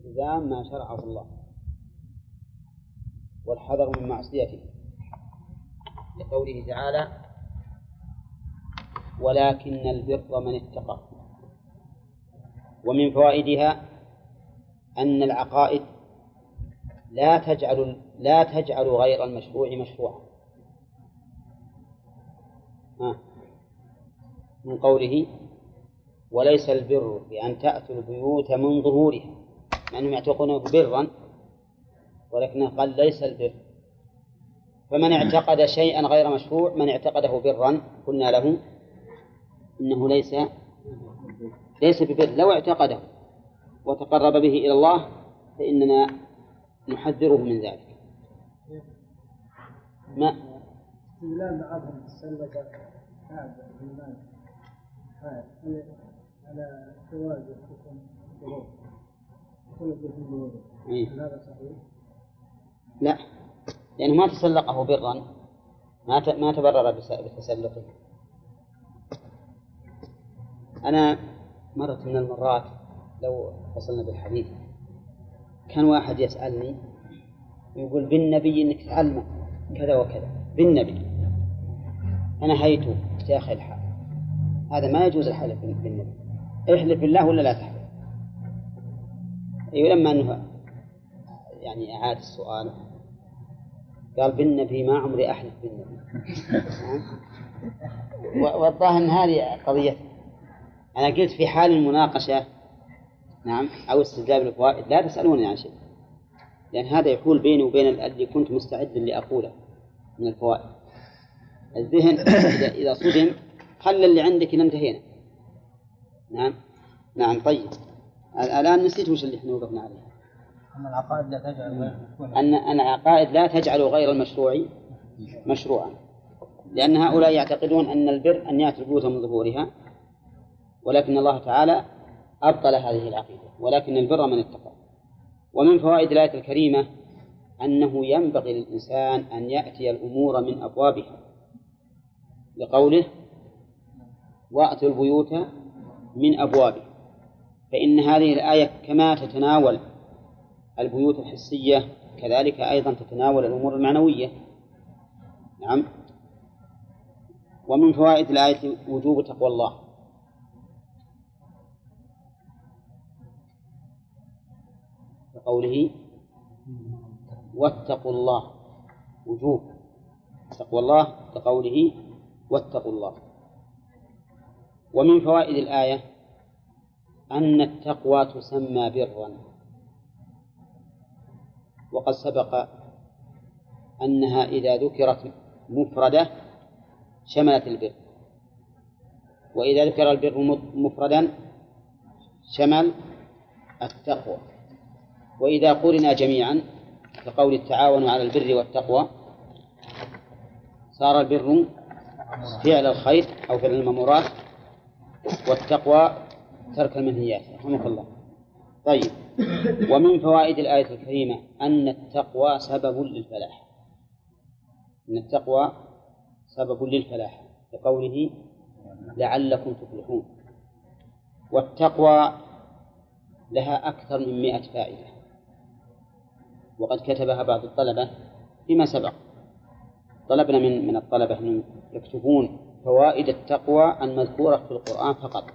التزام ما شرعه الله والحذر من معصيته، لقوله تعالى: ولكن البر من اتقى. ومن فوائدها أن العقائد لا تجعل غير المشروع مشروعا، من قوله: وليس البر بأن تأتوا البيوت من ظهورها، مع أنهم يعتقدونه برا، ولكنه قال ليس البر. فمن اعتقد شيئا غير مشروع، من اعتقده برا، قلنا له إنه ليس ببر. لو اعتقده وتقرب به إلى الله فإننا نحذره من ذلك. ما استدلال بعضهم السلبة هذا الإيمان على جواز الحكم بالظهور، هذا صحيح؟ لا، لأنه ما تسلقه برا، ما تبرر بتسلقه. أنا مرة من المرات لو وصلنا بالحديث كان واحد يسألني يقول: بالنبي إنك تعلم كذا وكذا، بالنبي. أنا هيته يا أخي الحال، هذا ما يجوز الحلف بالنبي. احلف بالله ولا لا تحلف. لما أنه يعني أعاد السؤال قال: بالنبي ما عمري أحلف بالنبي. والظاهر أن هذه قضية. أنا قلت في حال المناقشة نعم أو استجلاب الفوائد لا تسألوني عن شيء، لأن هذا يحول بيني وبين الذي كنت مستعد لأقوله من الفوائد. الذهن إذا صدم خلى اللي عندك انتهينا. نعم طيب. الآن نسيت وش اللي احنا وقفنا عليه. أن العقائد لا تجعل غير المشروع مشروعا، لأن هؤلاء يعتقدون أن البر أن يأتي البيوت من ظهورها، ولكن الله تعالى أبطل هذه العقيدة: ولكن البر من اتقى. ومن فوائد الآية الكريمة أنه ينبغي للإنسان أن يأتي الأمور من أبوابها، لقوله: وأتوا البيوت من أبوابها. فإن هذه الآية كما تتناول البيوت الحسية كذلك أيضا تتناول الأمور المعنوية. نعم. ومن فوائد الآية وجوب تقوى الله، بقوله: واتقوا الله. وجوب تقوى الله بقوله: واتقوا الله. ومن فوائد الآية أن التقوى تسمى برا، وقد سبق أنها إذا ذكرت مفردة شملت البر، وإذا ذكر البر مفردا شمل التقوى، وإذا قرنا جميعا كقول: التعاون على البر والتقوى، صار البر فعل الخير أو فعل المأمورات، والتقوى ترك المنهيات. رحمك الله. طيب. ومن فوائد الآية الكريمة أن التقوى سبب للفلاح. أن التقوى سبب للفلاح، لقوله: لعلكم تفلحون. والتقوى لها أكثر من 100 فائدة، وقد كتبها بعض الطلبة فيما سبق. طلبنا من الطلبة أن يكتبون فوائد التقوى المذكورة في القرآن فقط،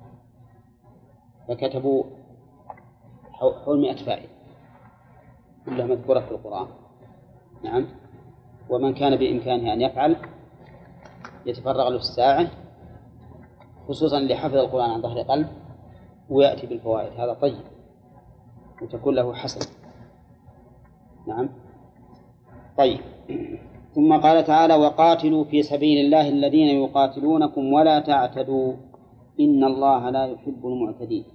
فكتبوا حول 100 فائدة كلها مذكورة في القرآن. نعم. ومن كان بإمكانه أن يفعل يتفرغ له الساعة، خصوصا لحفظ القرآن عن ظهر قلب، ويأتي بالفوائد. هذا طيب وتكون له حسن. نعم. طيب. ثم قال تعالى: وقاتلوا في سبيل الله الذين يقاتلونكم ولا تعتدوا إن الله لا يحب المعتدين.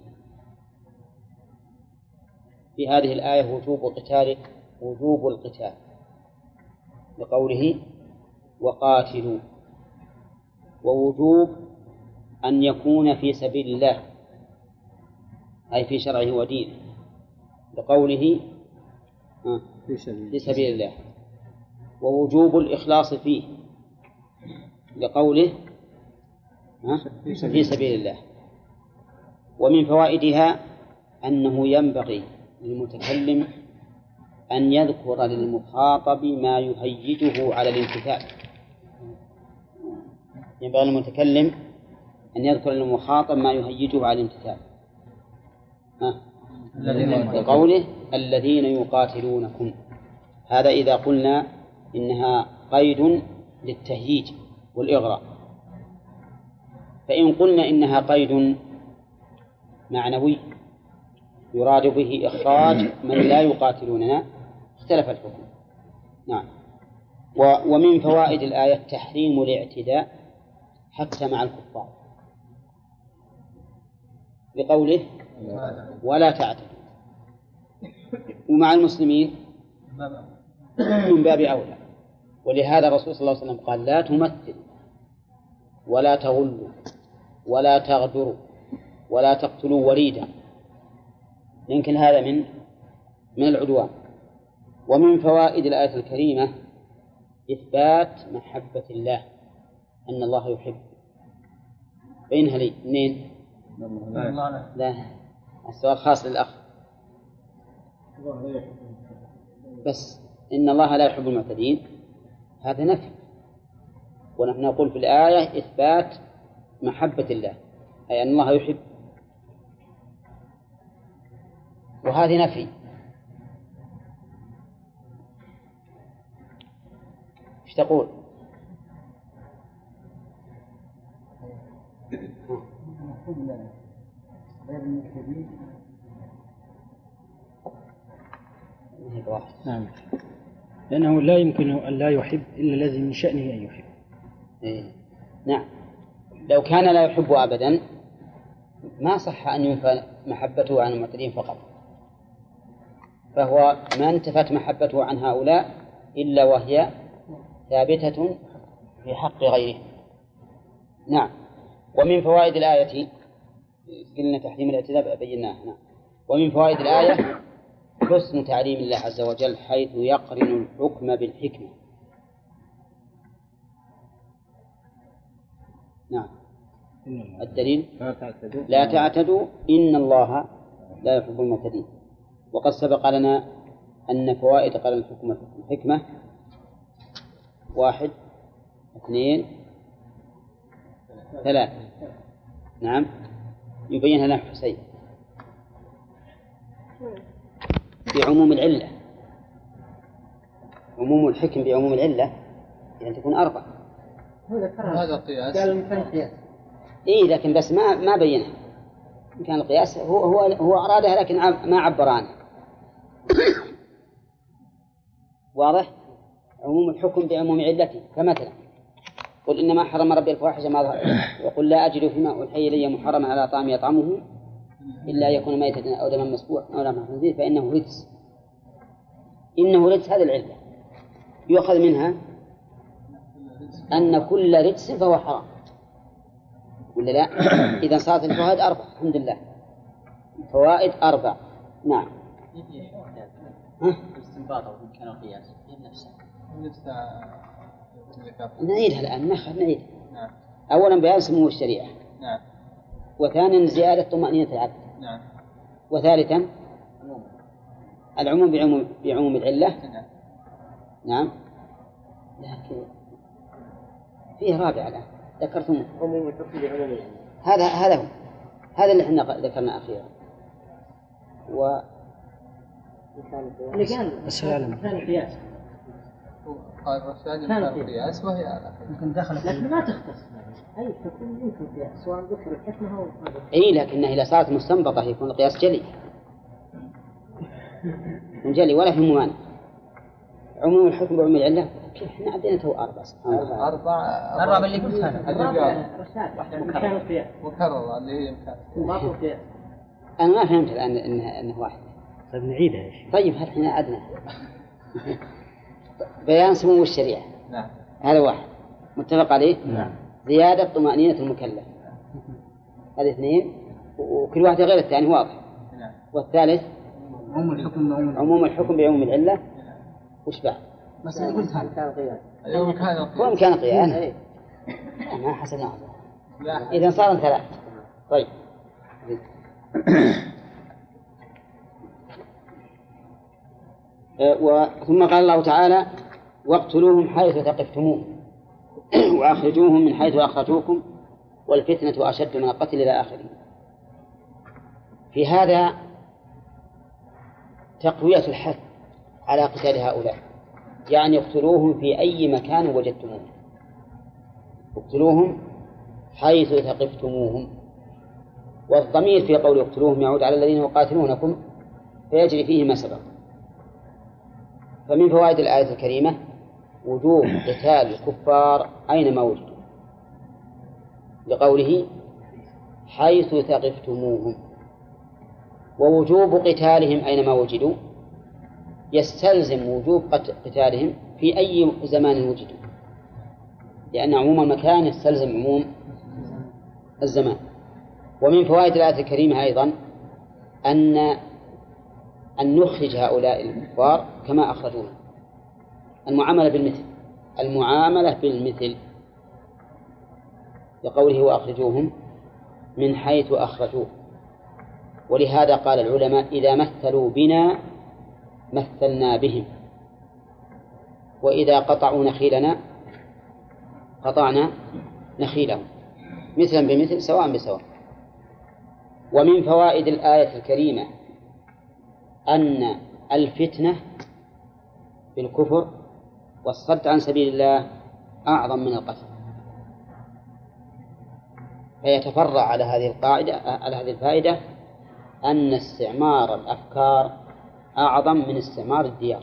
في هذه الآية وجوب القتال، لقوله: وقاتلوا، ووجوب أن يكون في سبيل الله أي في شرعه ودينه، لقوله: في سبيل الله. ووجوب الإخلاص فيه، لقوله: في سبيل الله. ومن فوائدها أنه ينبغي للمتكلم أن يذكر للمخاطب ما يهيجه على الامتثال. ينبغي للمتكلم أن يذكر للمخاطب ما يهيجه على الامتثال. بقوله الذين يقاتلونكم، هذا إذا قلنا إنها قيد للتهييج والإغراء. فإن قلنا إنها قيد معنوي يراد به إخراج من لا يقاتلوننا اختلف الحكم. نعم. ومن فوائد الآية تحريم الاعتداء حتى مع الكفار بقوله ولا تعتدوا، ومع المسلمين من باب أولى. ولهذا الرسول صلى الله عليه وسلم قال لا تمثلوا ولا تغلوا ولا تغدروا ولا تقتلوا وليدا، يمكن هذا من العدوان. ومن فوائد الآية الكريمة إثبات محبة الله، أن الله يحب. بينها لي منين؟ لا، السؤال خاص للأخ. بس إن الله لا يحب المعتدين هذا نفي، ونحن نقول في الآية إثبات محبة الله، أي أن الله يحب، وهذه نفي. ايش تقول؟ نعم، لأنه لا يمكن أن لا يحب إلا الذي من شأنه أن يحب. نعم، لو كان لا يحب أبدا ما صح أن ينفى محبته عن المعتدين فقط، فهو ما انتفت محبته عن هؤلاء إلا وهي ثابتة في حق غيره. نعم. ومن فوائد الآية قلنا تحريم الاعتداء بيناه. نعم. ومن فوائد الآية حسن تعليم الله عز وجل حيث يقرن الحكم بالحكمة. نعم. الدليل لا تعتدوا إن الله لا يحب المعتدين. وقد سبق لنا أن فوائد قرن الحكم بالحكمة 1 2 3. نعم، يبينها لنا حسين بعموم العلة. عموم الحكم بعموم العلة يعني تكون 4. هذا قياس. قال إمكان قياس. إيه، لكن بس ما بينها. إمكان القياس هو أرادها لكن ما عبر عنها. واضح؟ عموم الحكم بعموم علته. فمثلا قل إنما حرم ربي الفواحش ما ظهر، وقل لا أجد فيما أوحي إلي محرما على طعام يطعمه إلا يكون ميتة أو دما مسفوحا أو لحم خنزير فإنه رجس. إنه رجس، هذه العلة يؤخذ منها أن كل رجس فهو حرام، ولا لا؟ إذا صارت الفوائد 4 الحمد لله. فوائد 4. نعم. استنباط أو إمكان القياس نفسه نعيدها الآن، نعيدها. نعم. أولا بيان سمو الشريعة. نعم. وثانيا زيادة طمأنينة العبد. نعم. وثالثا العموم بعموم العلة. نعم. نعم. لكن فيه رابع الآن ذكرتم عموم الحكم بعموم العلة. هذا اللي احنا ذكرنا أخيرا. كان قياس. قال الرشاد كان قياس وهي ممكن دخلت لكن ما تختص أي حكم يمكن قياس سواء ذكر الحكمة أو إيه، لكنها إذا صارت مستنبطة يكون القياس جلي ولا في ممانع. عموم الحكم بعموم العلة احنا عدينا تو 4. سبحان الله. 4 اللي قلت أنا. مكان القياس مكررة اللي هي ما هو قياس. أنا ما فهمت الآن إنه واحد. طيب نعيدها يا شيخ. طيب هل احنا عدنا بيان سمو الشريعة. نعم. هذا 1 متفق عليه. نعم. زيادة طمأنينة المكلف. هذه 2، وكل واحدة غير الثاني واضح. نعم. والثالث عموم الحكم بعموم العلة. وش بعد؟ بس أنا قلت هذا كان قياس. هو إمكان قياس. ما حسنا. إذا صار 3. طيب ثم قال الله تعالى واقتلوهم حيث ثقفتموهم وأخرجوهم من حيث أخرجوكم والفتنة أشد من القتل إلى آخره. في هذا تقوية الحث على قتال هؤلاء، يعني اقتلوهم في أي مكان وجدتموهم، اقتلوهم حيث ثقفتموهم. والضمير في قول اقتلوهم يعود على الذين يقاتلونكم فيجري فيه ما سبق. فمن فوائد الآية الكريمة وجوب قتال الكفار أينما وجدوا، لقوله حيث ثقفتموهم. ووجوب قتالهم أينما وجدوا يستلزم وجوب قتالهم في أي زمان وجدوا، لأن عموم المكان يستلزم عموم الزمان. ومن فوائد الآية الكريمة أيضا أن نخرج هؤلاء الكفار كما أخرجوهم، المعاملة بالمثل لقوله وأخرجوهم من حيث أخرجوه. ولهذا قال العلماء إذا مثلوا بنا مثلنا بهم، وإذا قطعوا نخيلنا قطعنا نخيلهم، مثلا بمثل سواء بسواء. ومن فوائد الآية الكريمة أن الفتنة بالكفر والصد عن سبيل الله أعظم من القتل، فيتفرع على هذه القاعدة على هذه الفائدة أن استعمار الأفكار أعظم من استعمار الديار.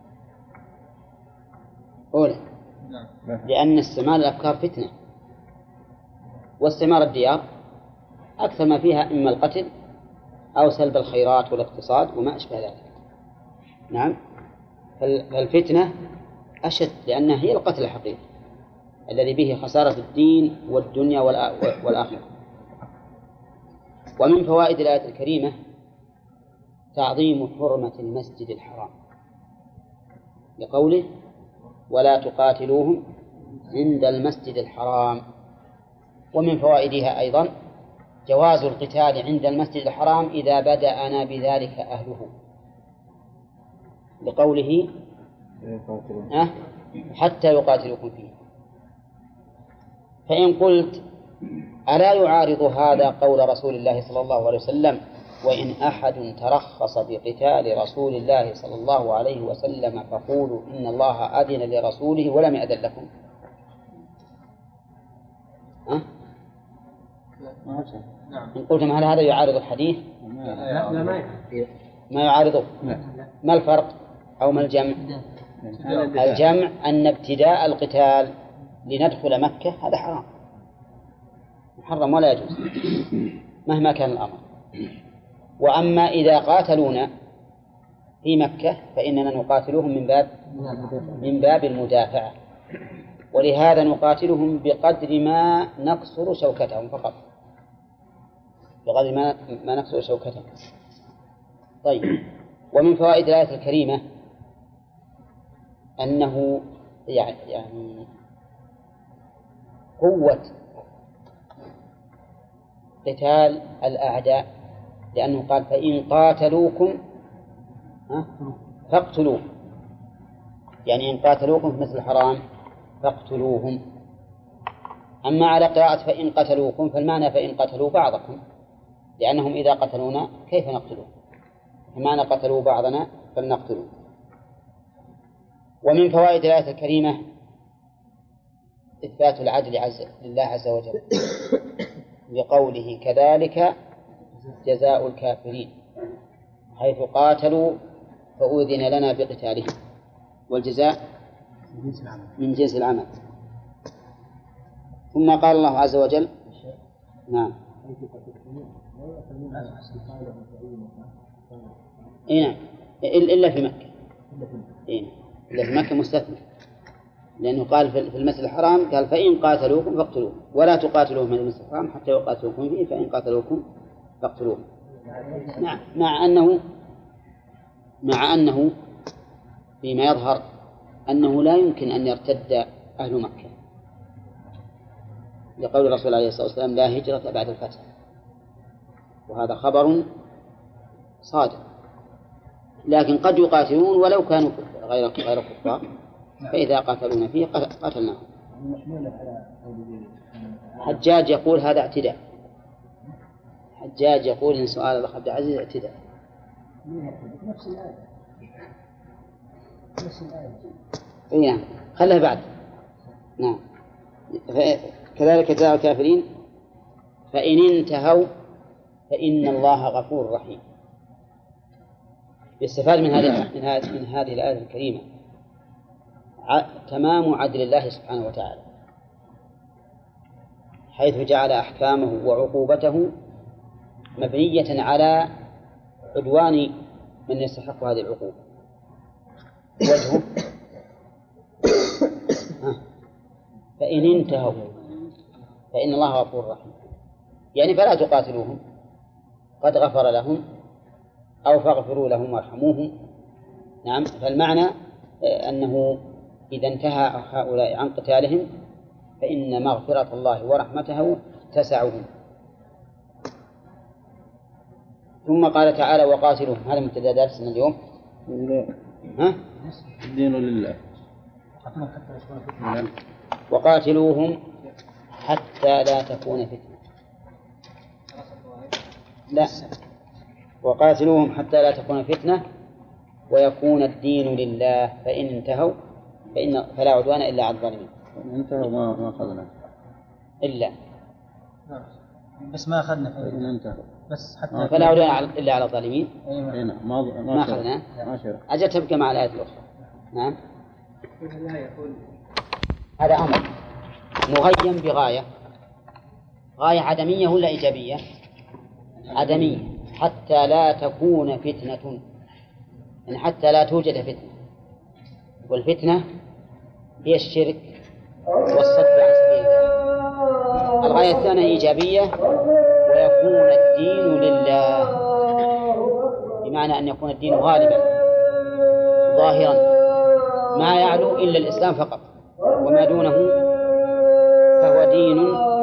أولا لأن استعمار الأفكار فتنة، واستعمار الديار أكثر ما فيها إما القتل أو سلب الخيرات والاقتصاد وما أشبه ذلك. نعم، فالفتنة أشد لأنها هي القتل الحقيقي الذي به خسارة الدين والدنيا والآخرة. ومن فوائد الآية الكريمة تعظيم حرمة المسجد الحرام لقوله ولا تقاتلوهم عند المسجد الحرام. ومن فوائدها أيضا جواز القتال عند المسجد الحرام إذا بدأنا بذلك أهله لقوله حتى يقاتلوكم فيه. فإن قلت ألا يعارض هذا قول رسول الله صلى الله عليه وسلم وإن أحد ترخص بقتال رسول الله صلى الله عليه وسلم فقولوا إن الله أذن لرسوله ولم يأذن لكم؟ إن قلتم هل هذا يعارض الحديث؟ ما يعارضه. ما الفرق أو ما الجمع؟ الجمع أن ابتداء القتال لندخل مكة هذا حرام محرم ولا يجوز مهما كان الأمر. وأما إذا قاتلونا في مكة فإننا نقاتلهم من باب المدافعة، ولهذا نقاتلهم بقدر ما نكسر شوكتهم فقط، بقدر ما نكسر شوكتهم. طيب، ومن فوائد الآية الكريمة أنه يعني قوة قتال الأعداء، لأنه قال فإن قاتلوكم فاقتلوهم، يعني إن قاتلوكم في مثل الحرام فاقتلوهم. أما على قراءة فإن قتلوكم فالمعنى فإن قتلوا بعضكم، لأنهم إذا قتلونا كيف نقتلهم؟ فمعنى قتلوا بعضنا فلنقتلوا. ومن فوائد الآية الكريمة إثبات العدل لله عز وجل لقوله كذلك جزاء الكافرين، حيث قاتلوا فأذن لنا بقتالهم، والجزاء من جنس العمل. ثم قال الله عز وجل نعم نعم إلا في مكة، إلا في مكة مستثنى، لأنه قال في المسجد الحرام قال فإن قاتلوكم فاقتلوهم ولا تقاتلوهم من المسجد الحرام حتى يقاتلوكم فيه فإن قاتلوكم فاقتلوهم. نعم، مع أنه فيما يظهر أنه لا يمكن أن يرتد أهل مكة، لقول الرسول عليه الصلاة والسلام لا هجرة بعد الفتح، وهذا خبر صادق لكن قد يقاتلون ولو كانوا غير كفار، فإذا قاتلون فيه قتلناهم. حجاج يقول هذا اعتداء. حجاج يقول إن سؤال الأخ عبد العزيز اعتداء. نفس الآية. نعم خلها بعد. نعم كذلك جزاء الكافرين فإن انتهوا فإن الله غفور رحيم. يستفاد من هذه الآية الكريمة تمام عدل الله سبحانه وتعالى، حيث جعل أحكامه وعقوبته مبنية على عدوان من يستحق هذه العقوبة. وجهه فإن انتهوا فإن الله غفور رحيم، يعني فلا تقاتلوهم، قد غفر لهم، أو فاغفروا لهم وارحموهم. نعم، فالمعنى أنه إذا انتهى هؤلاء عن قتالهم فإن مغفرة الله ورحمته تسعهم. ثم قال تعالى وقاتلوهم، هذا مبتدأ درسنا اليوم. الدين لله. وقاتلوهم حتى لا تكون فتنة. لا، وقاتلوهم حتى لا تكون فتنة ويكون الدين لله، فإن انتهوا فلا عدوان إلا على الظالمين. انتهوا ما أخذنا إلا بس ما أخذنا فإن انتهوا بس حتى فلا عدوان إلا على الظالمين. ما أخذنا. ما شرع. أجل تبقى مع الآية الأخرى. نعم. هذا أمر مغيم بغاية، غاية عدمية ولا إيجابية؟ عدمية، حتى لا تكون فتنة، يعني حتى لا توجد فتنة. والفتنة هي الشرك والصد عن سبيل الله. الغاية الثانية إيجابية، ويكون الدين لله، بمعنى أن يكون الدين غالبا ظاهرا ما يعلو إلا الإسلام فقط، وما دونه فهو دين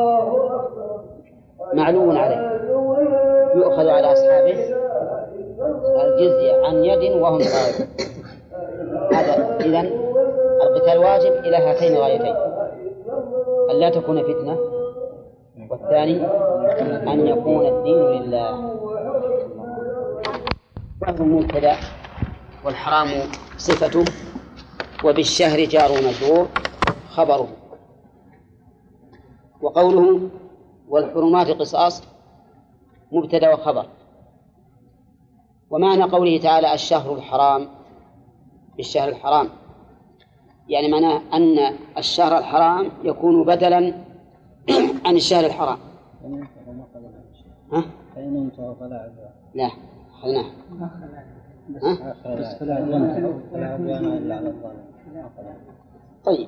معلو عليه يؤخذ على أصحابه الجزية عن يد وهم صاغرون. هذا إذن القتال واجب إلى هاتين الغايتين: أن لا تكون فتنة، والثاني أن يكون الدين لله. وهو مبتدأ والحرام صفته، وبالشهر جار ومجرور خبره. وقوله والحرمات قصاص مبتدأ وخبر. ومعنى قوله تعالى الشهر الحرام بالشهر الحرام، يعني معناه أن الشهر الحرام يكون بدلا عن الشهر الحرام. فإن انتهوا فلا عدوان. لا أخذناه. بس فلا عدوان إلا على الظالمين. طيب،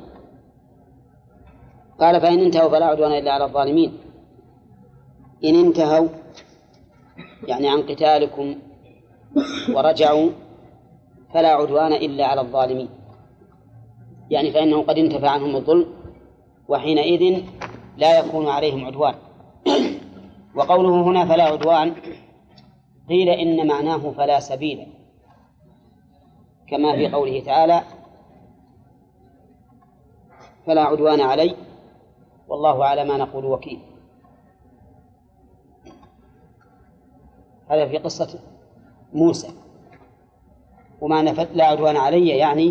قال فإن انتهوا فلا عدوان إلا على الظالمين. إن انتهوا يعني عن قتالكم ورجعوا فلا عدوان إلا على الظالمين، يعني فإنه قد انتفى عنهم الظلم، وحينئذ لا يكون عليهم عدوان. وقوله هنا فلا عدوان قيل إن معناه فلا سبيل، كما في قوله تعالى فلا عدوان علي والله على ما نقول وكيل. هذا في قصة موسى. ومعنى لا عدوان علي يعني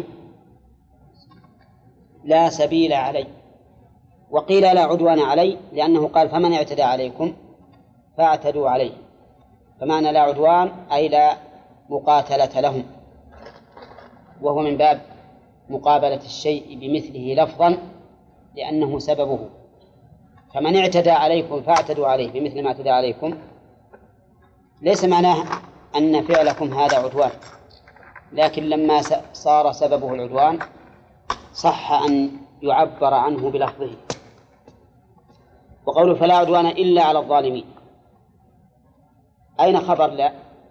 لا سبيل علي. وقيل لا عدوان علي لأنه قال فمن اعتدى عليكم فاعتدوا عليه، فمعنى لا عدوان أي لا مقاتلة لهم، وهو من باب مقابلة الشيء بمثله لفظا لأنه سببه. فمن اعتدى عليكم فاعتدوا عليه بمثل ما اعتدى عليكم، ليس معناه أن فعلكم هذا عدوان، لكن لما صار سببه العدوان صح أن يعبر عنه بلفظه. وقوله فلا عدوان إلا على الظالمين، أين خبر لا؟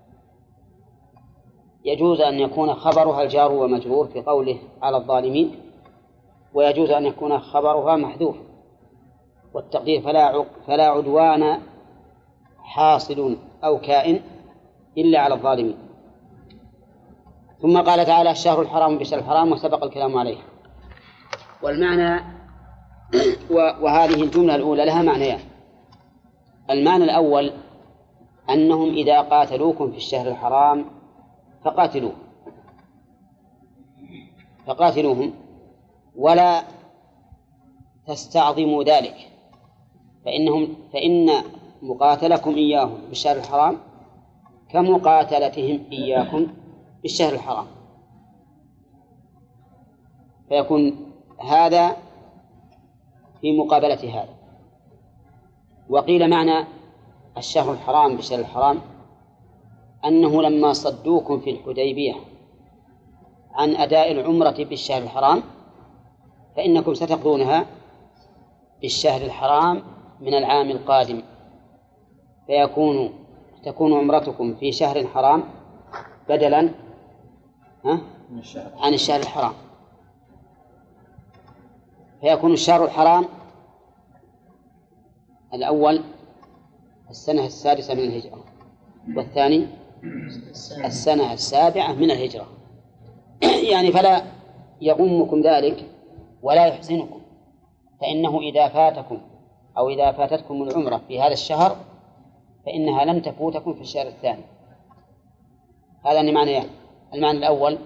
يجوز أن يكون خبرها الجار ومجرور في قوله على الظالمين، ويجوز أن يكون خبرها محذوف، والتقدير فلا عدوان حاصل أو كائن إلا على الظالمين. ثم قال تعالى الشهر الحرام بالشهر الحرام وسبق الكلام عليه. والمعنى وهذه الجملة الأولى لها معنيان. المعنى الأول أنهم إذا قاتلوكم في الشهر الحرام فقاتلوهم ولا تستعظموا ذلك، فإن مقاتلكم إياهم بالشهر الحرام كمقاتلتهم إياكم بالشهر الحرام، فيكون هذا في مقابلة هذا. وقيل معنى الشهر الحرام بالشهر الحرام أنه لما صدوكم في الحديبية عن أداء العمرة بالشهر الحرام فإنكم ستقضونها بالشهر الحرام من العام القادم، تكون عمرتكم في شهر حرام بدلا عن الشهر الحرام، فيكون الشهر الحرام الأول السنة 6 من الهجرة، والثاني السنة 7 من الهجرة. يعني فلا يغمكم ذلك ولا يحزنكم، فإنه إذا فاتكم أو إذا فاتتكم العمرة في هذا الشهر فإنها لم تفوتكم في الشهر الثاني. هذا المعنى الأول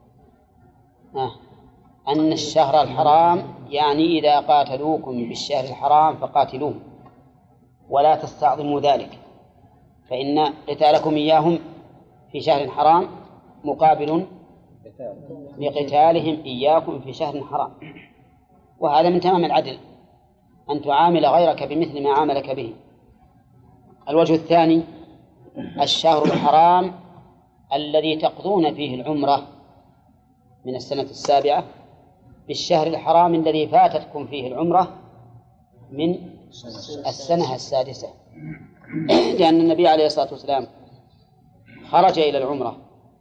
أن الشهر الحرام يعني إذا قاتلوكم بالشهر الحرام فقاتلوهم ولا تستعظموا ذلك، فإن قتالكم إياهم في شهر حرام مقابل لقتالهم إياكم في شهر حرام. وهذا من تمام العدل أن تعامل غيرك بمثل ما عاملك به. الوجه الثاني الشهر الحرام الذي تقضون فيه العمرة من السنة 7 بالشهر الحرام الذي فاتتكم فيه العمرة من السنة 6، لأن النبي عليه الصلاة والسلام خرج إلى العمرة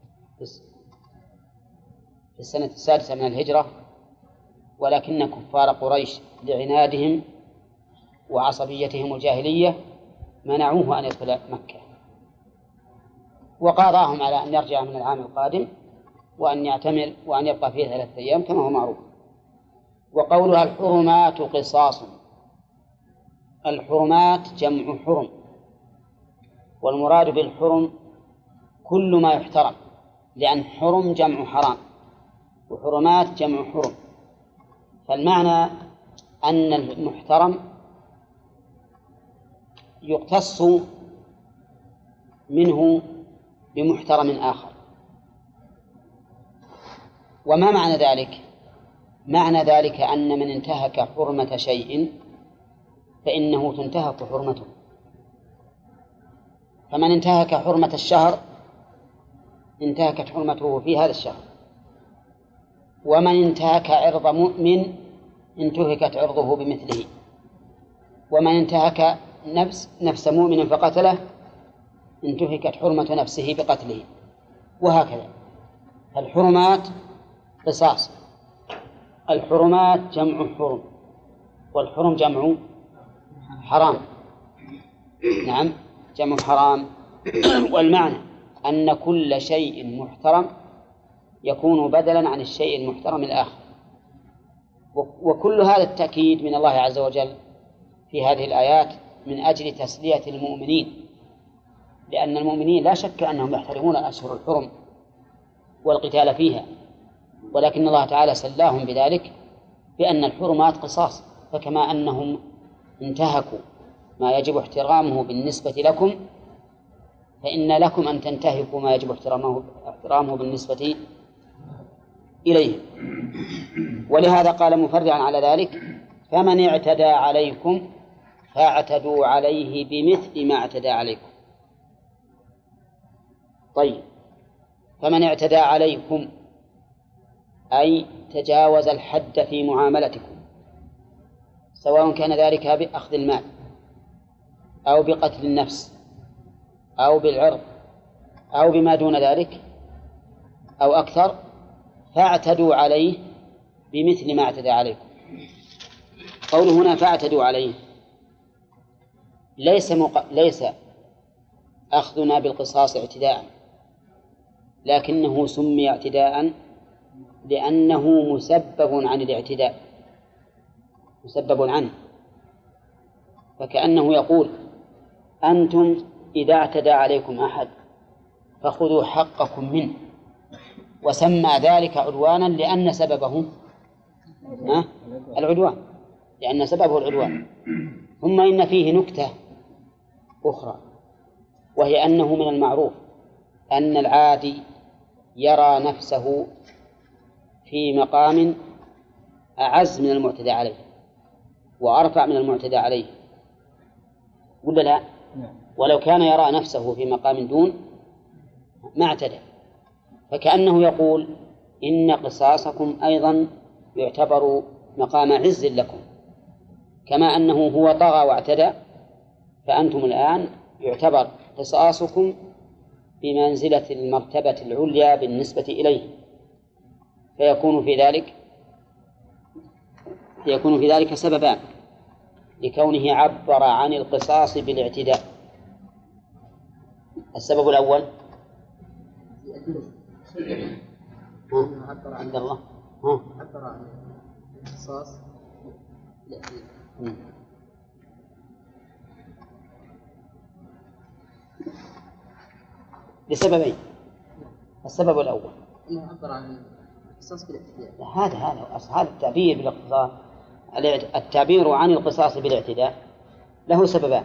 في السنة 6 من الهجرة، ولكن كفار قريش لعنادهم وعصبيتهم الجاهلية منعوه أن يدخل مكة، وقاضاهم على أن يرجع من العام القادم وأن يعتمر وأن يبقى فيه 3 أيام كما هو معروف. وقولها الحرمات قصاص، الحرمات جمع حرم، والمراد بالحرم كل ما يحترم، لأن حرم جمع حرام وحرمات جمع حرم، فالمعنى أن المحترم يقتص منه بمحترم آخر. وما معنى ذلك؟ معنى ذلك أن من انتهك حرمة شيء فإنه تنتهك حرمته، فمن انتهك حرمة الشهر انتهكت حرمته في هذا الشهر، ومن انتهك عرض مؤمن انتهكت عرضه بمثله، ومن انتهك نفس مؤمن فقتله انتهكت حرمة نفسه بقتله، وهكذا. الحرمات قصاص، الحرمات جمع حرم، والحرم جمع حرام، نعم جمع حرام. والمعنى أن كل شيء محترم يكون بدلا عن الشيء المحترم الآخر. وكل هذا التأكيد من الله عز وجل في هذه الآيات من أجل تسلية المؤمنين، لأن المؤمنين لا شك أنهم يحترمون أشهر الحرم والقتال فيها، ولكن الله تعالى سلاهم بذلك بأن الحرمات قصاص، فكما أنهم انتهكوا ما يجب احترامه بالنسبة لكم فإن لكم أن تنتهكوا ما يجب احترامه بالنسبة إليهم. ولهذا قال مفرعا على ذلك فمن اعتدى عليكم فاعتدوا عليه بمثل ما اعتدى عليكم. طيب، فمن اعتدى عليكم أي تجاوز الحد في معاملتكم، سواء كان ذلك بأخذ المال أو بقتل النفس أو بالعرض أو بما دون ذلك أو أكثر، فاعتدوا عليه بمثل ما اعتدى عليكم. قوله هنا فاعتدوا عليه ليس أخذنا بالقصاص اعتداء، لكنه سمي اعتداء لأنه مسبب عن الاعتداء، مسبب عنه. فكأنه يقول أنتم إذا اعتدى عليكم أحد فخذوا حقكم منه، وسمى ذلك عدوانا لأن سببه العدوان، لأن سببه العدوان. ثم إن فيه نكتة أخرى، وهي أنه من المعروف أن العادي يرى نفسه في مقام أعز من المعتدى عليه وأرفع من المعتدى عليه، ولا لا؟ ولو كان يرى نفسه في مقام دون ما اعتدى. فكأنه يقول إن قصاصكم أيضا يعتبر مقام عز لكم، كما أنه هو طغى واعتدى، فأنتم الآن يعتبر قصاصكم بمنزلة المرتبة العليا بالنسبة إليه، فيكون في ذلك سببان لكونه عبر عن القصاص بالاعتداء. السبب الأول عند الله عبر عن القصاص لسببين. السبب الأول أنه عبر عن القصاص بالاعتداء. هذا التعبير بالاقتصاد، التعبير عن القصاص بالاعتداء له سببان.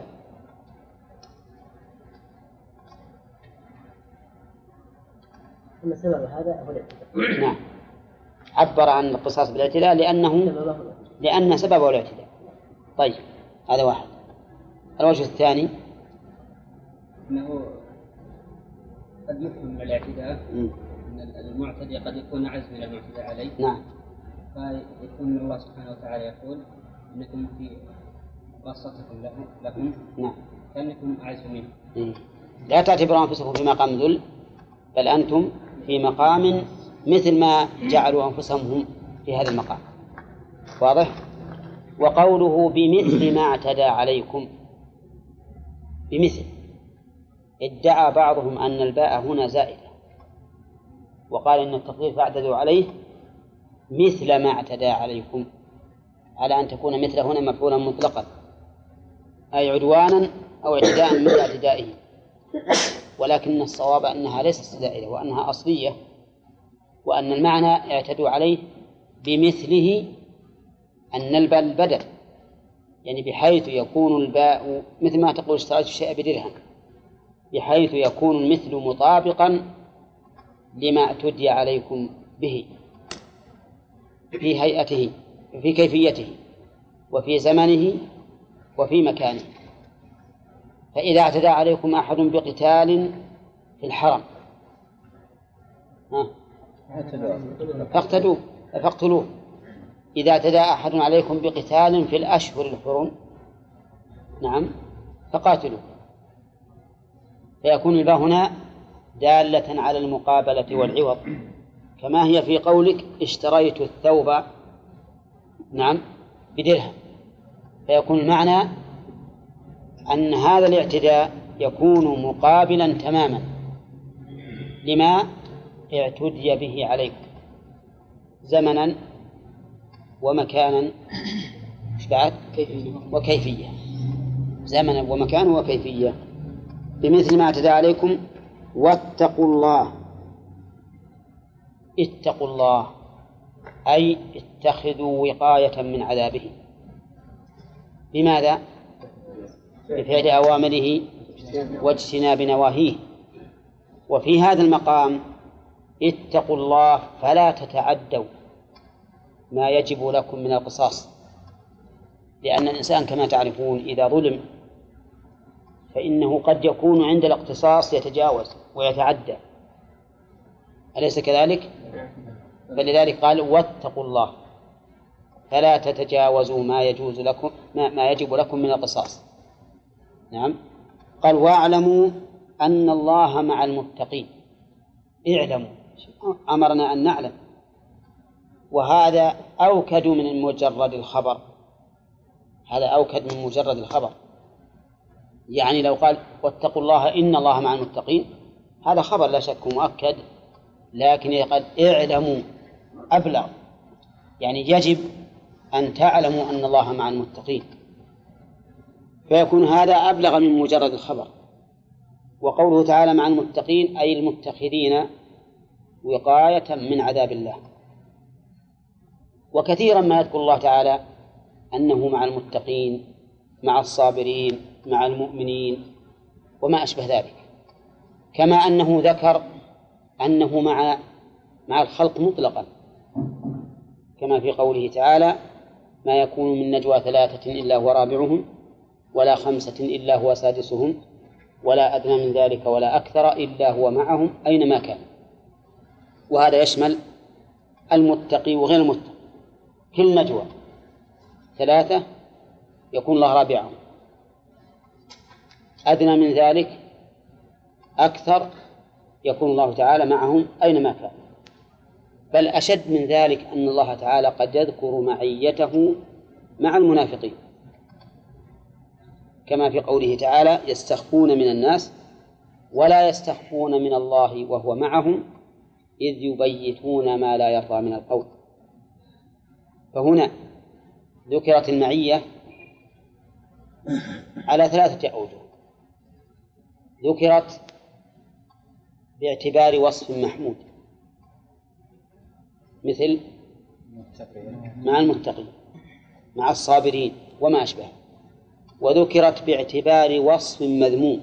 أن سبب هذا هو الاعتداء. نعم، عبر عن القصاص بالاعتداء لأن سببه الاعتداء. طيب، هذا واحد. الوجه الثاني أنه قد يفهم من الاعتداء أن المعتدي قد يكون أعز من المعتدى عليه. نعم. فيكون الله سبحانه وتعالى يقول إنكم في قصتكم لكم نعم كأنكم أعز منه. لا تعتبروا أنفسكم في مقام ذل، بل أنتم في مقام مثل ما جعلوا أنفسهم هم في هذا المقام. واضح؟ وقوله بمثل ما اعتدى عليكم، بمثل، ادعى بعضهم أن الباء هنا زائدة، وقال إن التقدير فاعتدوا عليه مثل ما اعتدى عليكم، على أن تكون مثل هنا مفعولا مطلقا، أي عدوانا أو اعتداء مثل اعتدائه. ولكن الصواب أنها ليست زائدة، وأنها أصلية، وأن المعنى اعتدوا عليه بمثله، أن الباء البدل، يعني بحيث يكون الباء مثل ما تقول اشتريت الشيء بدرهم، بحيث يكون المثل مطابقا لما اعتدي عليكم به في هيئته، في كيفيته، وفي زمنه، وفي مكانه. فإذا اعتدى عليكم أحد بقتال في الحرم فاقتلوه. إذا اعتدى أحد عليكم بقتال في الأشهر الحرم نعم فقاتلوه. فيكون الباء هنا دالة على المقابلة والعوض، كما هي في قولك اشتريت الثوب نعم بدرهم، فيكون المعنى أن هذا الاعتداء يكون مقابلا تماما لما اعتدي به عليك زمنا ومكانا وكيفية، زمنا ومكانا وكيفية، بمثل ما اعتدى عليكم. واتقوا الله، اتقوا الله أي اتخذوا وقاية من عذابه. بماذا؟ بفعل أوامره واجتناب نواهيه. وفي هذا المقام اتقوا الله فلا تتعدوا ما يجب لكم من القصاص، لأن الإنسان كما تعرفون إذا ظلم فإنه قد يكون عند الاقتصاص يتجاوز ويتعدى، أليس كذلك؟ فلذلك قال واتقوا الله فلا تتجاوزوا ما يجوز لكم ما يجب لكم من القصاص. نعم. قال واعلموا أن الله مع المتقين. اعلموا، أمرنا أن نعلم، وهذا أوكد من مجرد الخبر، هذا أوكد من مجرد الخبر. يعني لو قال واتقوا الله إن الله مع المتقين، هذا خبر لا شك مؤكد لكن قد اعلموا أبلغ، يعني يجب أن تعلموا أن الله مع المتقين، فيكون هذا أبلغ من مجرد الخبر. وقوله تعالى مع المتقين أي المتخذين وقاية من عذاب الله. وكثيرا ما يذكر الله تعالى أنه مع المتقين، مع الصابرين، مع المؤمنين وما أشبه ذلك، كما أنه ذكر أنه مع الخلق مطلقا، كما في قوله تعالى ما يكون من نجوى 3 إلا هو رابعهم ولا 5 إلا هو سادسهم ولا أدنى من ذلك ولا أكثر إلا هو معهم أينما كان. وهذا يشمل المتقي وغير المتقي. كل نجوى 3 يكون الله رابعهم، أدنى من ذلك أكثر يكون الله تعالى معهم أينما كان. بل أشد من ذلك أن الله تعالى قد يذكر معيته مع المنافقين، كما في قوله تعالى يستخفون من الناس ولا يستخفون من الله وهو معهم إذ يبيتون ما لا يرضى من القول. فهنا ذكرت المعية على 3 أوجه. ذكرت باعتبار وصف محمود مثل مع المتقين، مع الصابرين وما أشبه. وذكرت باعتبار وصف مذموم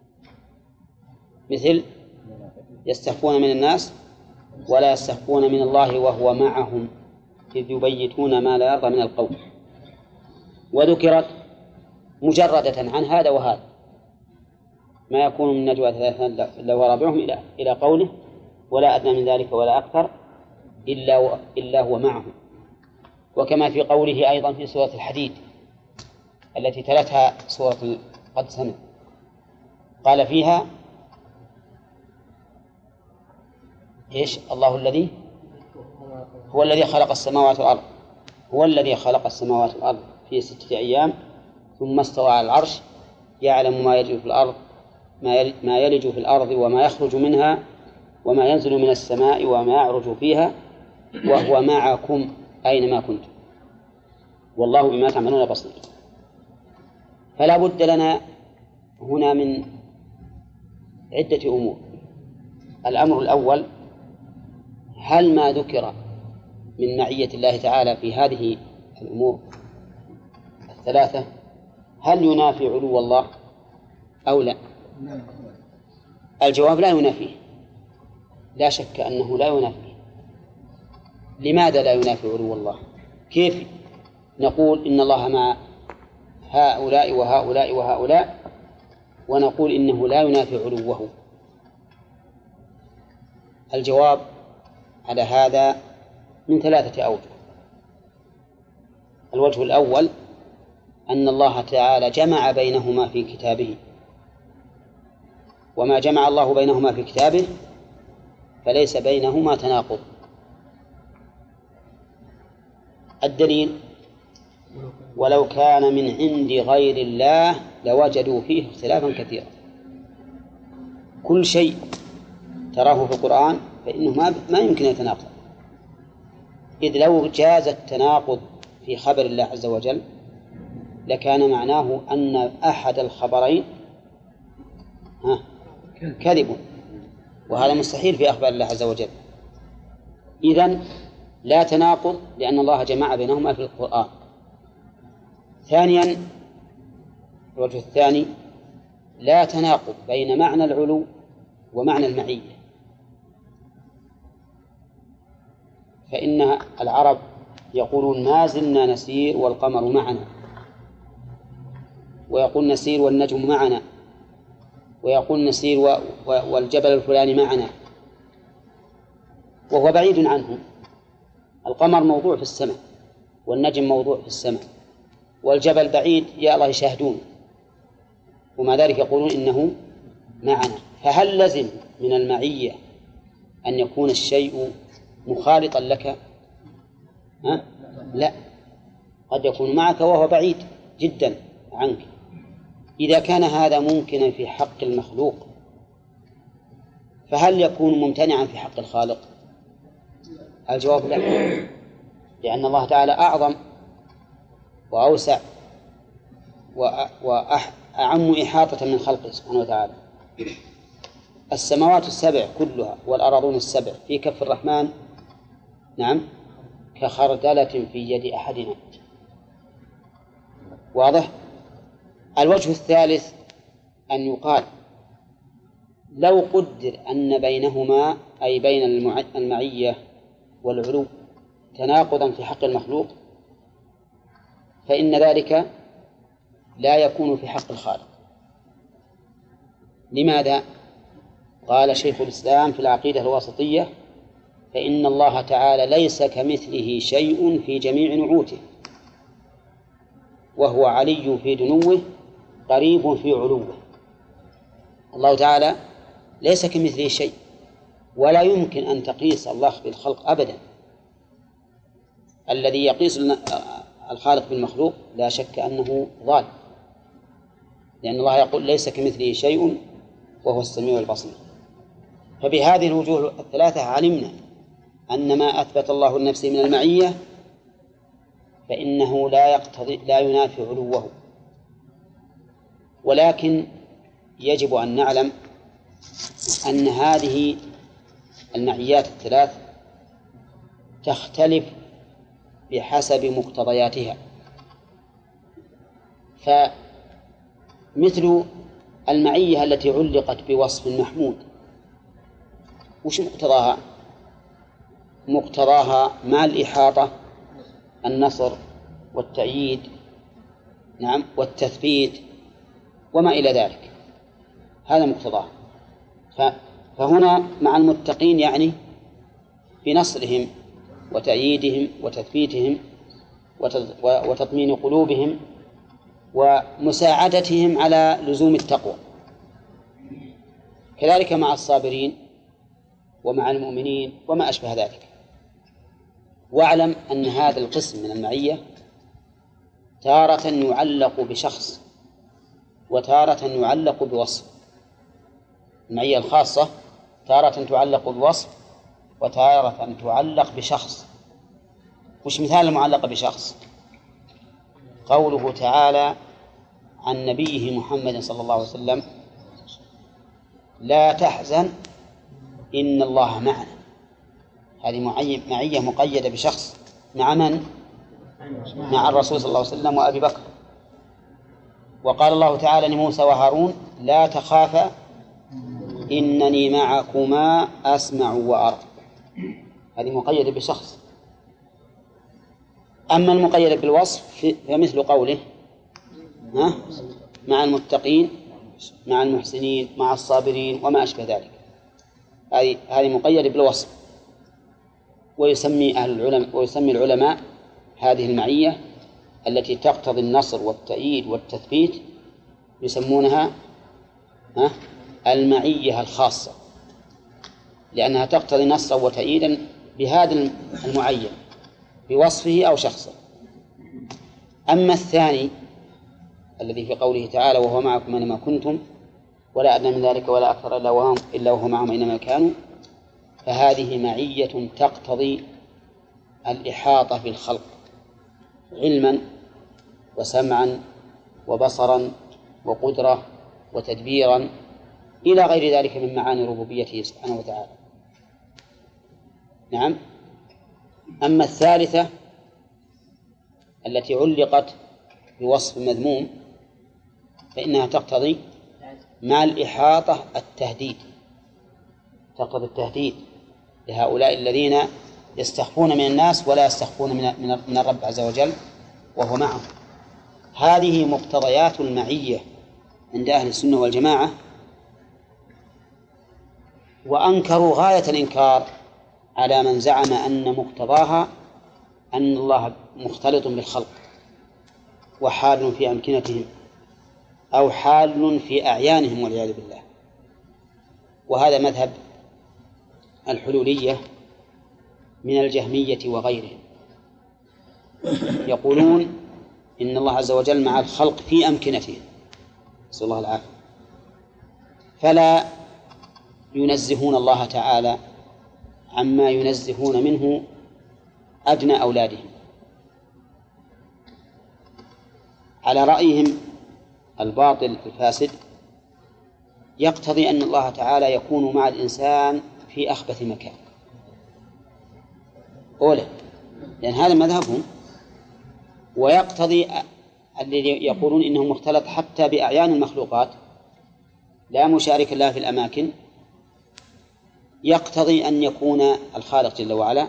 مثل يستخفون من الناس ولا يستخفون من الله وهو معهم إذ يبيتون ما لا يرضى من القول. وذكرت مجردة عن هذا وهذا ما يكون من نجوى 3 إلا هو رابعهم إلى قوله ولا أدنى من ذلك ولا أكثر إلا هو معهم. وكما في قوله أيضا في سورة الحديد التي تلتها سورة قد سمع قال فيها إيش؟ الله الذي هو الذي خلق السماوات والأرض، هو الذي خلق السماوات والأرض في 6 أيام ثم استوى على العرش يعلم ما يلج في الأرض ما يلج في الأرض وما يخرج منها وما ينزل من السماء وما يعرج فيها وهو معكم أينما كنتم والله بما تعملون بصير. فلا بد لنا هنا من عدة أمور. الأمر الأول، هل ما ذكر من معية الله تعالى في هذه الأمور 3 هل ينافي علو الله أو لا؟ الجواب لا ينافيه، لا شك أنه لا ينافيه. لماذا لا ينافي علو الله؟ كيف نقول إن الله مع هؤلاء وهؤلاء وهؤلاء ونقول إنه لا ينافي علوه؟ الجواب على هذا من 3 أوجه. الوجه الأول أن الله تعالى جمع بينهما في كتابه، وما جمع الله بينهما في كتابه فليس بينهما تناقض. الدليل ولو كان من عند غير الله لوجدوا فيه اختلافا كثيرا. كل شيء تراه في القرآن فإنه ما يمكن يتناقض، إذ لو جاز التناقض في خبر الله عز وجل لكان معناه أن أحد الخبرين كذب، وهذا مستحيل في أخبار الله عز وجل. إذن لا تناقض لأن الله جمع بينهما في القرآن. ثانيا، الوجه الثاني لا تناقض بين معنى العلو ومعنى المعية، فإن العرب يقولون ما زلنا نسير والقمر معنا، ويقول نسير والنجم معنا، ويقول نسير والجبل الفلاني معنا، وهو بعيد عنهم. القمر موضوع في السماء والنجم موضوع في السماء والجبل بعيد يا الله يشاهدون، ومع ذلك يقولون إنه معنا. فهل لزم من المعية أن يكون الشيء مخالطا لك؟ لا، قد يكون معك وهو بعيد جدا عنك. إذا كان هذا ممكنا في حق المخلوق فهل يكون ممتنعا في حق الخالق؟ الجواب لا، لأن الله تعالى أعظم وأوسع وأعم إحاطة من خلقه سبحانه وتعالى. السماوات السبع كلها والأراضون السبع في كف الرحمن نعم كخردلة في يد أحدنا. واضح؟ الوجه الثالث أن يقال لو قدر أن بينهما أي بين المعية والعلو تناقضا في حق المخلوق فإن ذلك لا يكون في حق الخالق. لماذا؟ قال شيخ الإسلام في العقيدة الواسطية فإن الله تعالى ليس كمثله شيء في جميع نعوته، وهو علي في دنوه قريب في علوه. الله تعالى ليس كمثله شيء، ولا يمكن أن تقيس الله بالخلق أبدا. الذي يقيس الخالق بالمخلوق لا شك أنه ضال، لأن الله يقول ليس كمثله شيء وهو السميع البصير. فبهذه الوجوه الثلاثة علمنا أن ما أثبت الله لنفسه من المعية فإنه لا ينافي علوه. ولكن يجب أن نعلم أن هذه المعيات الثلاث تختلف بحسب مقتضياتها. فمثل المعية التي علقت بوصف محمود وش مقتضاها؟ مقتضاها مع الإحاطة النصر والتأييد نعم والتثبيت وما إلى ذلك، هذا مقتضاها. فهنا مع المتقين يعني بنصرهم وتأييدهم وتثبيتهم وتطمين قلوبهم ومساعدتهم على لزوم التقوى. كذلك مع الصابرين ومع المؤمنين وما أشبه ذلك. واعلم أن هذا القسم من المعية تارة يعلق بشخص وتارة يعلق بوصف. المعية الخاصة تارة تعلق بوصف وتارة تعلق بشخص. وش مثال المعلقة بشخص؟ قوله تعالى عن نبيه محمد صلى الله عليه وسلم لا تحزن إن الله معنا. هذه معية مقيدة بشخص. مع من؟ مع الرسول صلى الله عليه وسلم وأبي بكر. وقال الله تعالى لموسى وهارون لا تخافا إنني معكما أسمع وأرى. هذه مقيدة بشخص. أما المقيدة بالوصف فمثل قوله مع المتقين مع المحسنين مع الصابرين وما أشبه ذلك. هذه مقيدة بالوصف. ويسمي العلماء هذه المعية التي تقتضي النصر والتأييد والتثبيت يسمونها المعية الخاصة، لأنها تقتضي نصرا وتأييدا بهذا المعين بوصفه أو شخصه. أما الثاني الذي في قوله تعالى وهو معكم أينما كنتم ولا أدنى من ذلك ولا أكثر إلا وهو معهم أينما كانوا، فهذه معية تقتضي الإحاطة بالخلق علما وسمعا وبصرا وقدرة وتدبيرا إلى غير ذلك من معاني ربوبيته سبحانه وتعالى. نعم. أما الثالثة التي علقت بوصف مذموم فإنها تقتضي مع الإحاطة التهديد، تقتضي التهديد لهؤلاء الذين يستخفون من الناس ولا يستخفون من الرب عز وجل وهو معهم. هذه مقتضيات المعية عند أهل السنة والجماعة، وأنكروا غاية الإنكار على من زعم أن مقتضاها أن الله مختلط بالخلق وحال في أمكنتهم أو حال في أعيانهم والعياذ بالله. وهذا مذهب الحلولية من الجهمية وغيرهم، يقولون إن الله عز وجل مع الخلق في أمكنتهم، نسأل الله العافية، فلا ينزهون الله تعالى عما ينزهون منه أدنى أولادهم. على رأيهم الباطل الفاسد يقتضي أن الله تعالى يكون مع الإنسان في أخبث مكان أولا، لأن هذا مذهبهم، ويقتضي الذي يقولون إنه مختلط حتى بأعيان المخلوقات لا مشارك لها في الأماكن، يقتضي أن يكون الخالق جل وعلا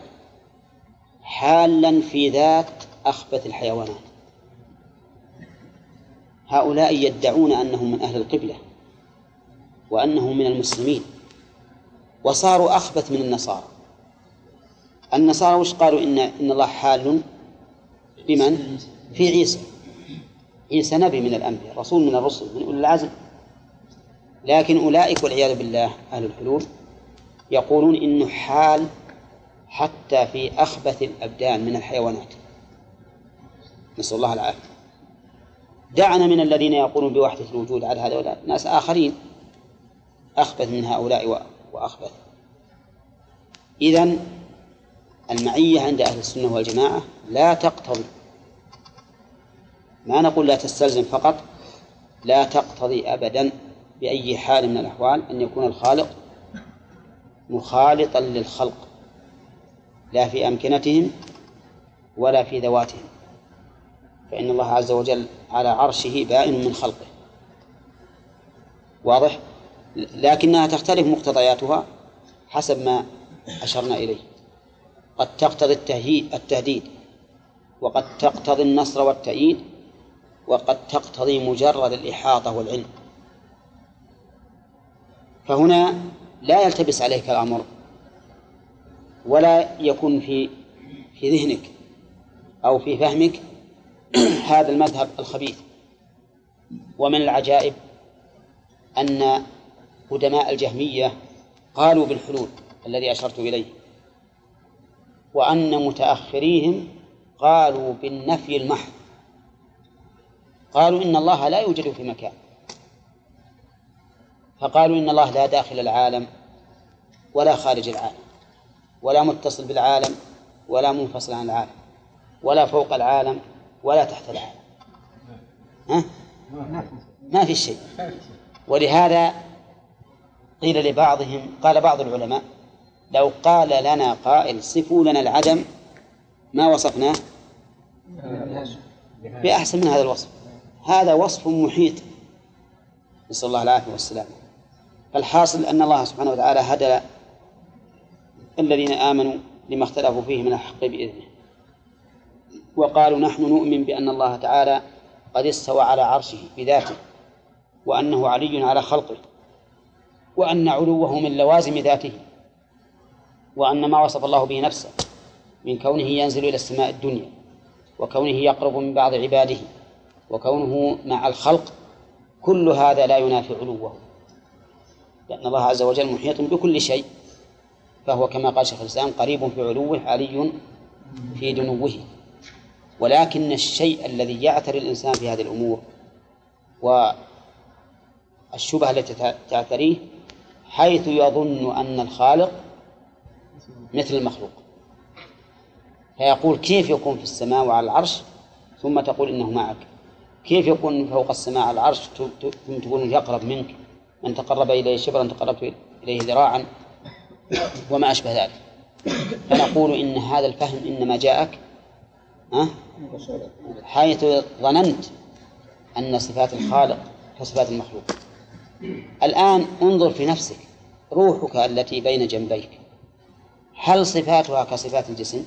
حالا في ذات أخبث الحيوانات. هؤلاء يدعون أنهم من أهل القبلة وأنهم من المسلمين، وصاروا أخبث من النصارى. النصارى وش قالوا؟ إن الله حال بمن؟ في عيسى. عيسى نبي من الأنبياء، رسول من الرسل، من أولي العزم. لكن أولئك والعياذ بالله أهل الحلول يقولون إنه حال حتى في أخبث الأبدان من الحيوانات، نسأل الله العافية. دعنا من الذين يقولون بوحدة الوجود على هؤلاء ناس آخرين أخبث من هؤلاء وأخبث. إذن المعية عند أهل السنة والجماعة لا تقتضي، ما نقول لا تستلزم فقط، لا تقتضي أبدا بأي حال من الأحوال أن يكون الخالق مخالطا للخلق، لا في أمكنتهم ولا في ذواتهم، فإن الله عز وجل على عرشه بائن من خلقه. واضح؟ لكنها تختلف مقتضياتها حسب ما أشرنا إليه. قد تقتضي التهديد، وقد تقتضي النصر والتأييد، وقد تقتضي مجرد الإحاطة والعلم. فهنا لا يلتبس عليك الأمر ولا يكون في ذهنك أو في فهمك هذا المذهب الخبيث. ومن العجائب أن قدماء الجهمية قالوا بالحلول الذي أشرت إليه، وأن متأخريهم قالوا بالنفي المحض، قالوا إن الله لا يوجد في مكان، فقالوا إن الله لا داخل العالم ولا خارج العالم، ولا متصل بالعالم ولا منفصل عن العالم، ولا فوق العالم ولا تحت العالم. ما في شيء. ولهذا قيل لبعضهم، قال بعض العلماء: لو قال لنا قائل صفوا لنا العدم ما وصفناه بأحسن من هذا الوصف. هذا وصف محيط، نسأل الله العافية والسلام. فالحاصل أن الله سبحانه وتعالى هدى الذين آمنوا لما اختلفوا فيه من الحق بإذنه، وقالوا نحن نؤمن بأن الله تعالى قد استوى على عرشه بذاته، وأنه علي على خلقه، وأن علوه من لوازم ذاته، وأن ما وصف الله به نفسه من كونه ينزل إلى السماء الدنيا، وكونه يقرب من بعض عباده، وكونه مع الخلق، كل هذا لا ينافي علوه، لأن الله عز وجل محيط بكل شيء، فهو كما قال شيخ الإسلام قريب في علوه علي في دنوه. ولكن الشيء الذي يعتري الإنسان في هذه الأمور والشبهة التي تعتريه حيث يظن أن الخالق مثل المخلوق، فيقول كيف يكون في السماء وعلى العرش ثم تقول إنه معك؟ كيف يكون فوق السماء على العرش ثم تقول يقرب منك؟ من تقرب إليه شبرا تقربت إليه ذراعا، وما أشبه ذلك. فنقول إن هذا الفهم إنما جاءك حيث ظننت أن صفات الخالق كصفات المخلوق. الآن انظر في نفسك، روحك التي بين جنبيك هل صفاتها كصفات الجسم؟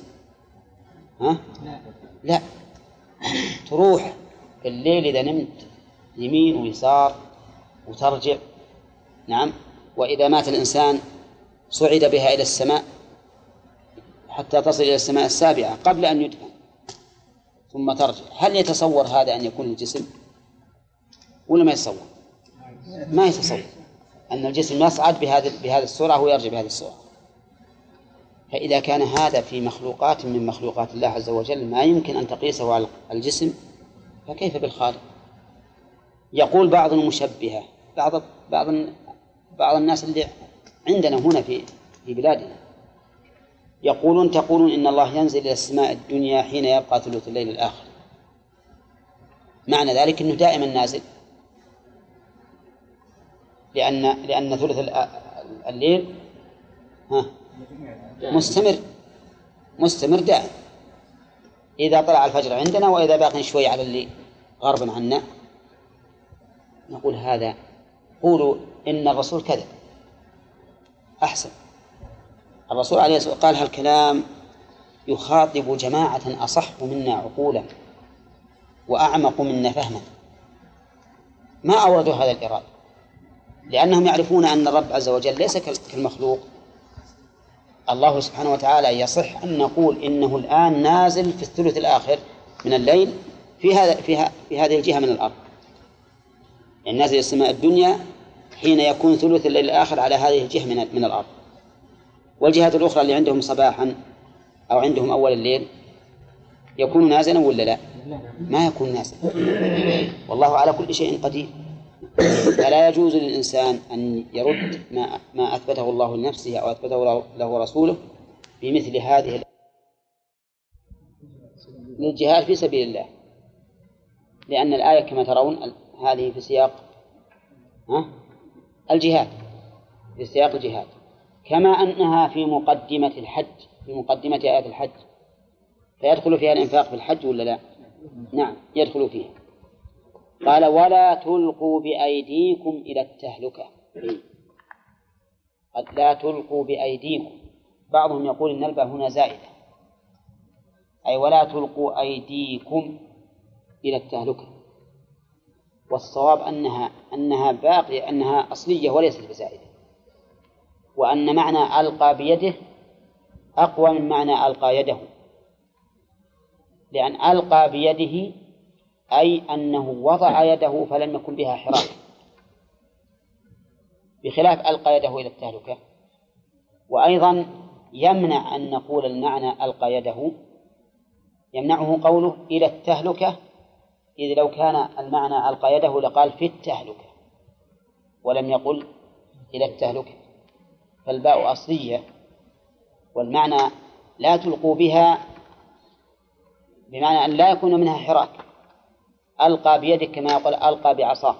لا. تروح في الليل إذا نمت يمين ويسار وترجع. نعم. وإذا مات الإنسان صعد بها إلى السماء حتى تصل إلى السماء السابعة قبل أن يدفن ثم ترجع. هل يتصور هذا أن يكون الجسم ولا ما يتصور؟ ما يتصور أن الجسم يصعد بهذه السرعة ويرجع بهذه السرعة. فإذا كان هذا في مخلوقات من مخلوقات الله عز وجل ما يمكن أن تقيسه على الجسم، فكيف بالخالق؟ يقول بعض المشبهة، بعض الناس اللي عندنا هنا في بلادنا تقولون إن الله ينزل إلى السماء الدنيا حين يبقى ثلث الليل الآخر، معنى ذلك أنه دائما نازل، لأن ثلث الليل مستمر دائم، إذا طلع الفجر عندنا وإذا باقي شوي على الليل غربا عنا نقول هذا، قولوا إن الرسول كذب أحسن. الرسول عليه الصلاة والسلام قال هالكلام يخاطب جماعة أصح منا عقولا وأعمق منا فهما، ما أوردوا هذا الإرادة، لأنهم يعرفون أن الرب عز وجل ليس كالمخلوق. الله سبحانه وتعالى يصح أن نقول إنه الآن نازل في الثلث الآخر من الليل في هذه الجهة من الأرض، يعني نازل السماء الدنيا حين يكون ثلث الليل الآخر على هذه الجهة من الأرض. والجهات الأخرى اللي عندهم صباحا أو عندهم أول الليل يكون نازلا ولا لا؟ ما يكون نازلا، والله على كل شيء قدير. فلا يجوز للإنسان أن يرد ما أثبته الله لنفسه أو أثبته له رسوله بمثل هذه للجهاد في سبيل الله، لأن الآية كما ترون هذه في سياق الجهاد، في سياق الجهاد، كما أنها في مقدمة الحج، في مقدمة آيات الحج، فيدخل فيها الإنفاق في الحج ولا لا؟ نعم يدخل فيها. قال ولا تلقوا بأيديكم إلى التهلكة. قد لا تلقوا بأيديكم، بعضهم يقول إن الباء هنا زائدة، أي ولا تلقوا أيديكم إلى التهلكة، والصواب أنها باقية، أنها أصلية وليست بزائدة، وأن معنى ألقى بيده أقوى من معنى ألقى يده، لأن ألقى بيده أي أنه وضع يده فلم يكن بها حراك، بخلاف ألقى يده إلى التهلكة. وأيضا يمنع أن نقول المعنى ألقى يده، يمنعه قوله إلى التهلكة، إذ لو كان المعنى ألقى يده لقال في التهلكة ولم يقل إلى التهلكة، فالباء أصلية، والمعنى لا تلقوا بها بمعنى أن لا يكون منها حراك. ألقى بيدك كما يقول ألقى بعصاه،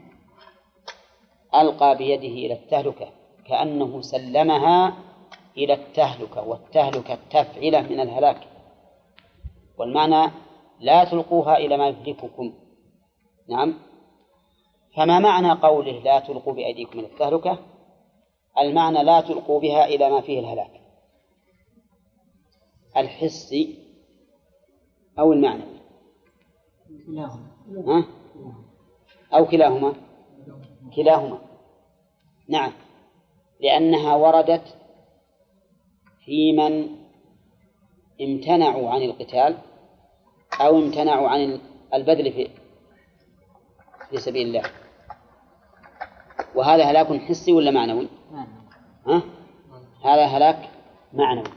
ألقى بيده إلى التهلكة كأنه سلمها إلى التهلكة، والتهلكة تفعله من الهلاك، والمعنى لا تلقوها إلى ما يهلككم. نعم. فما معنى قوله لا تلقوا بأيديكم إلى التهلكة؟ المعنى لا تلقوا بها إلى ما فيه الهلاك، الحسي أو المعنوي، أو كلاهما. كلاهما نعم، لأنها وردت في من امتنعوا عن القتال أو امتنعوا عن البذل في سبيل الله، وهذا هلاك حسي ولا معنوي؟ هذا هلاك معنوي،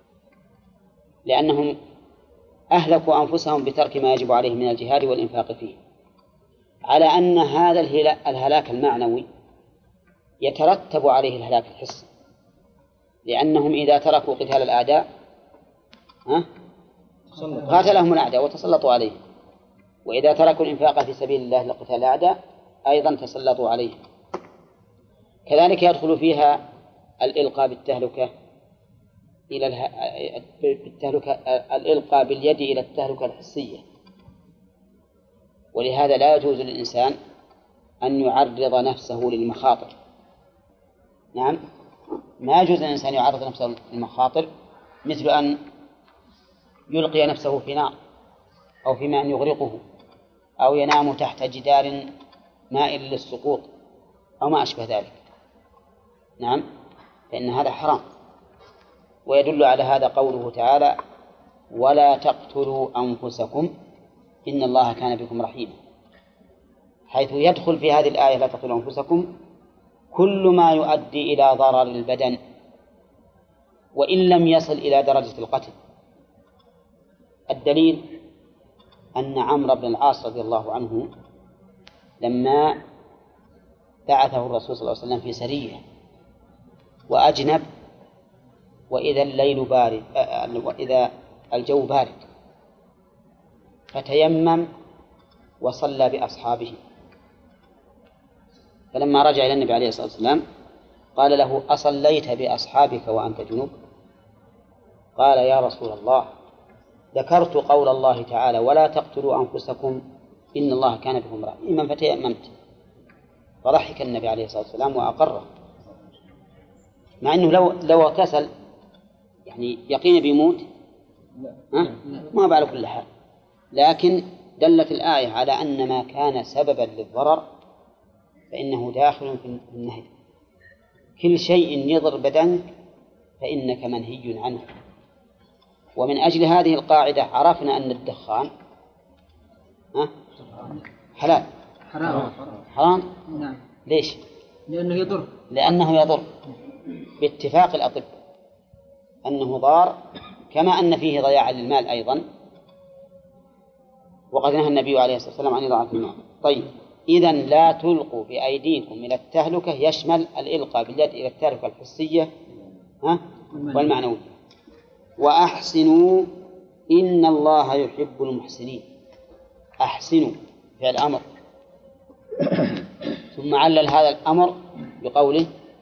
لأنهم أهلكوا أنفسهم بترك ما يجب عليهم من الجهاد والإنفاق فيه، على أن هذا الهلاك المعنوي يترتب عليه الهلاك الحسي، لأنهم إذا تركوا قتال الأعداء قاتلهم الأعداء وتسلطوا عليهم، وإذا تركوا الإنفاق في سبيل الله لقتال الأعداء أيضا تسلطوا عليهم. كذلك يدخل فيها الإلقاء بالتهلكة الإلقاء باليد إلى التهلكة الحسية، ولهذا لا يجوز للإنسان أن يعرض نفسه للمخاطر. نعم، ما يجوز للإنسان يعرض نفسه للمخاطر، مثل أن يلقي نفسه في نار أو في ماء يغرقه، أو ينام تحت جدار مائل للسقوط أو ما أشبه ذلك. نعم، فإن هذا حرام. ويدل على هذا قوله تعالى ولا تقتلوا أنفسكم إن الله كان بكم رحيما، حيث يدخل في هذه الآية لا تقتلوا أنفسكم كل ما يؤدي إلى ضرر البدن وإن لم يصل إلى درجة القتل. الدليل أن عمرو بن العاص رضي الله عنه لما بعثه الرسول صلى الله عليه وسلم في سرية وأجنب وإذا الليل بارد وإذا الجو بارد، فتيمم وصلى بأصحابه. فلما رجع إلى النبي عليه الصلاة والسلام قال له: أصليت بأصحابك وأنت جنوب؟ قال: يا رسول الله، ذكرت قول الله تعالى: ولا تقتلوا أنفسكم إن الله كان بكم رحيما، فتيممت. فضحك النبي عليه الصلاة والسلام وأقره، مع أنه لو اغتسل يعني يقين بيموت ما بعد كل حال، لكن دلت الآية على أن ما كان سببا للضرر فإنه داخل في النهي. كل شيء يضر بدنك فإنك منهي عنه. ومن أجل هذه القاعدة عرفنا أن الدخان حلال. حرام. نعم. ليش؟ لأنه يضر. باتفاق الأطباء أنه ضار، كما أن فيه ضياع للمال أيضا، وقد نهى النبي عليه الصلاة والسلام عن إضاعة المال. طيب، إذن لا تلقوا بأيديكم إلى التهلكة يشمل الإلقاء باليد إلى التهلكة الحسية والمعنوية. وأحسنوا إن الله يحب المحسنين. أحسنوا فعل أمر، ثم علل هذا الأمر بقوله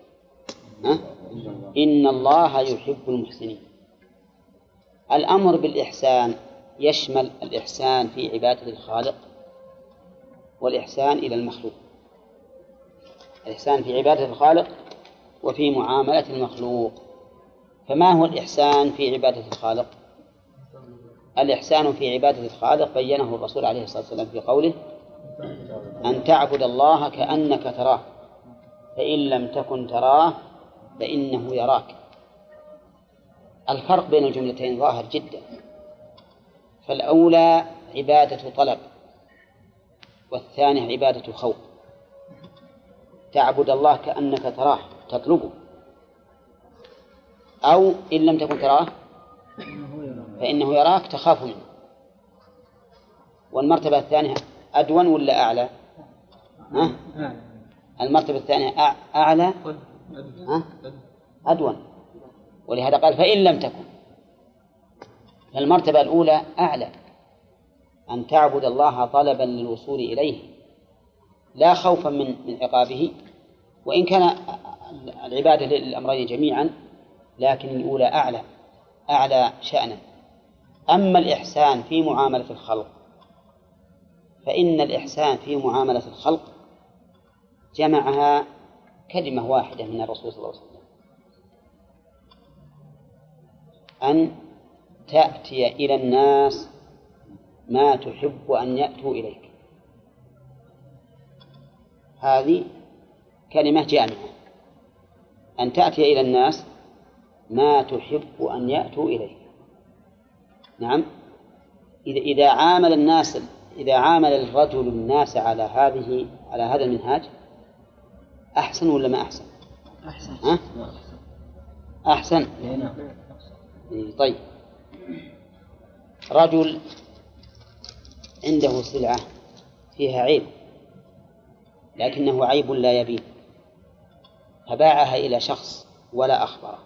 إن الله يحب المحسنين. الأمر بالإحسان يشمل الإحسان في عبادة الخالق والإحسان إلى المخلوق. الإحسان في عبادة الخالق وفي معاملة المخلوق. فما هو الإحسان في عبادة الخالق؟ الإحسان في عبادة الخالق بينه الرسول عليه الصلاة والسلام في قوله: أن تعبد الله كأنك تراه فإن لم تكن تراه فإنه يراك. الفرق بين الجملتين ظاهر جدا. فالأولى عبادة طلب، والثانية عبادة خوف. تعبد الله كأنك تراه تطلبه، أو إن لم تكن تراه فإنه يراك تخاف منه. والمرتبة الثانية أدون ولا أعلى؟ المرتبة الثانية أعلى أدون، ولهذا قال فإن لم تكن. فالمرتبة الأولى أعلى، أن تعبد الله طلبا للوصول إليه لا خوفا من عقابه، وإن كان العبادة للأمرين جميعا، لكن الأولى أعلى شأنا. أما الإحسان في معاملة الخلق فإن الإحسان في معاملة الخلق جمعها كلمة واحدة من الرسول صلى الله عليه وسلم: أن تأتي إلى الناس ما تحب أن يأتوا إليك. هذه كلمة جامعة، أن تأتي إلى الناس ما تحب أن يأتوا إليك. نعم، إذا عامل الرجل الناس على هذا المنهاج أحسن ولا ما أحسن؟ أحسن. طيب، رجل عنده سلعة فيها عيب لكنه عيب لا يبين، فباعها إلى شخص ولا أخبره،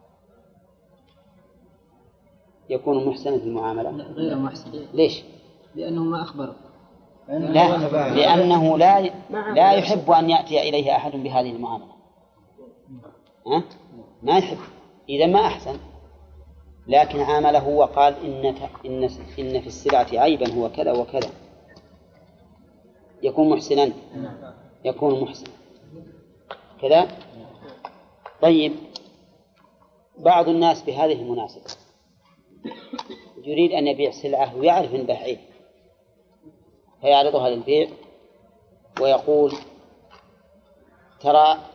يكون محسنا في المعاملة؟ غير محسن. ليش؟ لأنه ما أخبره. لا، لأنه لا يحب أن يأتي إليه أحد بهذه المعاملة. ما يحب، إذا ما أحسن. لكن عامله وقال إن في السلعة عيبا هو كذا وكذا، يكون محسنا، يكون محسن كذا. طيب، بعض الناس بهذه المناسبة يريد أن يبيع سلعة ويعرف أن به عيب، فيعرضها للبيع ويقول: ترى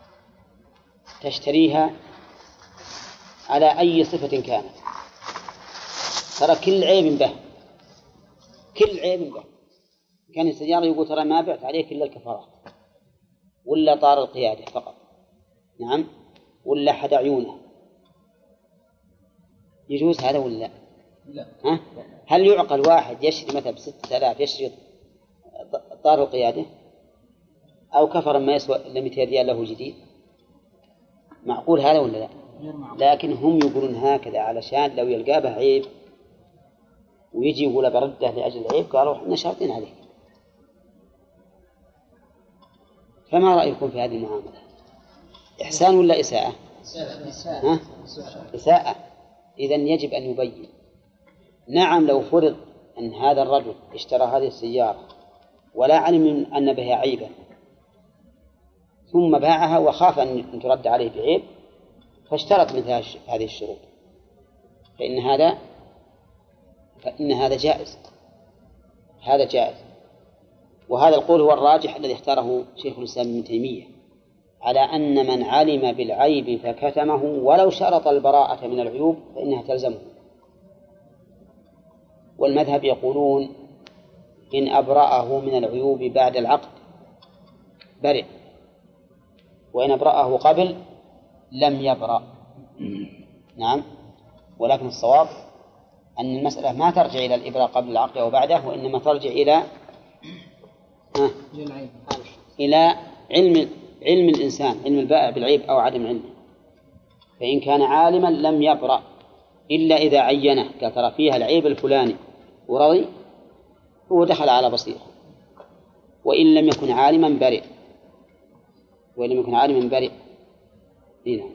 تشتريها على أي صفة كانت، ترى كل عيب به، كل عيب به. كان السيارة يقول: ترى ما بعت عليك إلا الكفارات، ولا طار القيادة فقط، نعم، ولا حد عيونه. يجوز هذا ولا لا؟ هل يعقل واحد يشتري مثلا ب6,000 يشتري طار القيادة أو كفر ما يسوى إلا 200 ريال له جديد؟ معقول هذا ولا لا؟ لكن هم يقولون هكذا علشان لو يلقى به عيب ويجي يقول برده لأجل العيب قالوا احنا شاطين عليه. فما رأيكم في هذه المعاملة؟ إحسان ولا إساءة؟ إساءة. إذن يجب أن يبين. نعم لو فرض أن هذا الرجل اشترى هذه السيارة ولا علم أن بها عيبا ثم باعها وخاف أن ترد عليه بعيب فاشترط مثل هذه الشروط فإن هذا جائز. هذا جائز. وهذا القول هو الراجح الذي اختاره شيخ الإسلام ابن تيمية على أن من علم بالعيب فكتمه ولو شرط البراءة من العيوب فإنها تلزمه. والمذهب يقولون إن أبرأه من العيوب بعد العقد برئ، وإن أبرأه قبل لم يبرأ. نعم. ولكن الصواب أن المسألة ما ترجع إلى الإبراء قبل العقد أو بعده، وإنما ترجع إلى علم الإنسان، علم البائع بالعيب أو عدم علمه. فإن كان عالما لم يبرأ إلا إذا عينه قال ترى فيها العيب الفلاني ورضي هو دخل على بصيره. وإن لم يكن عالما برئ. هنا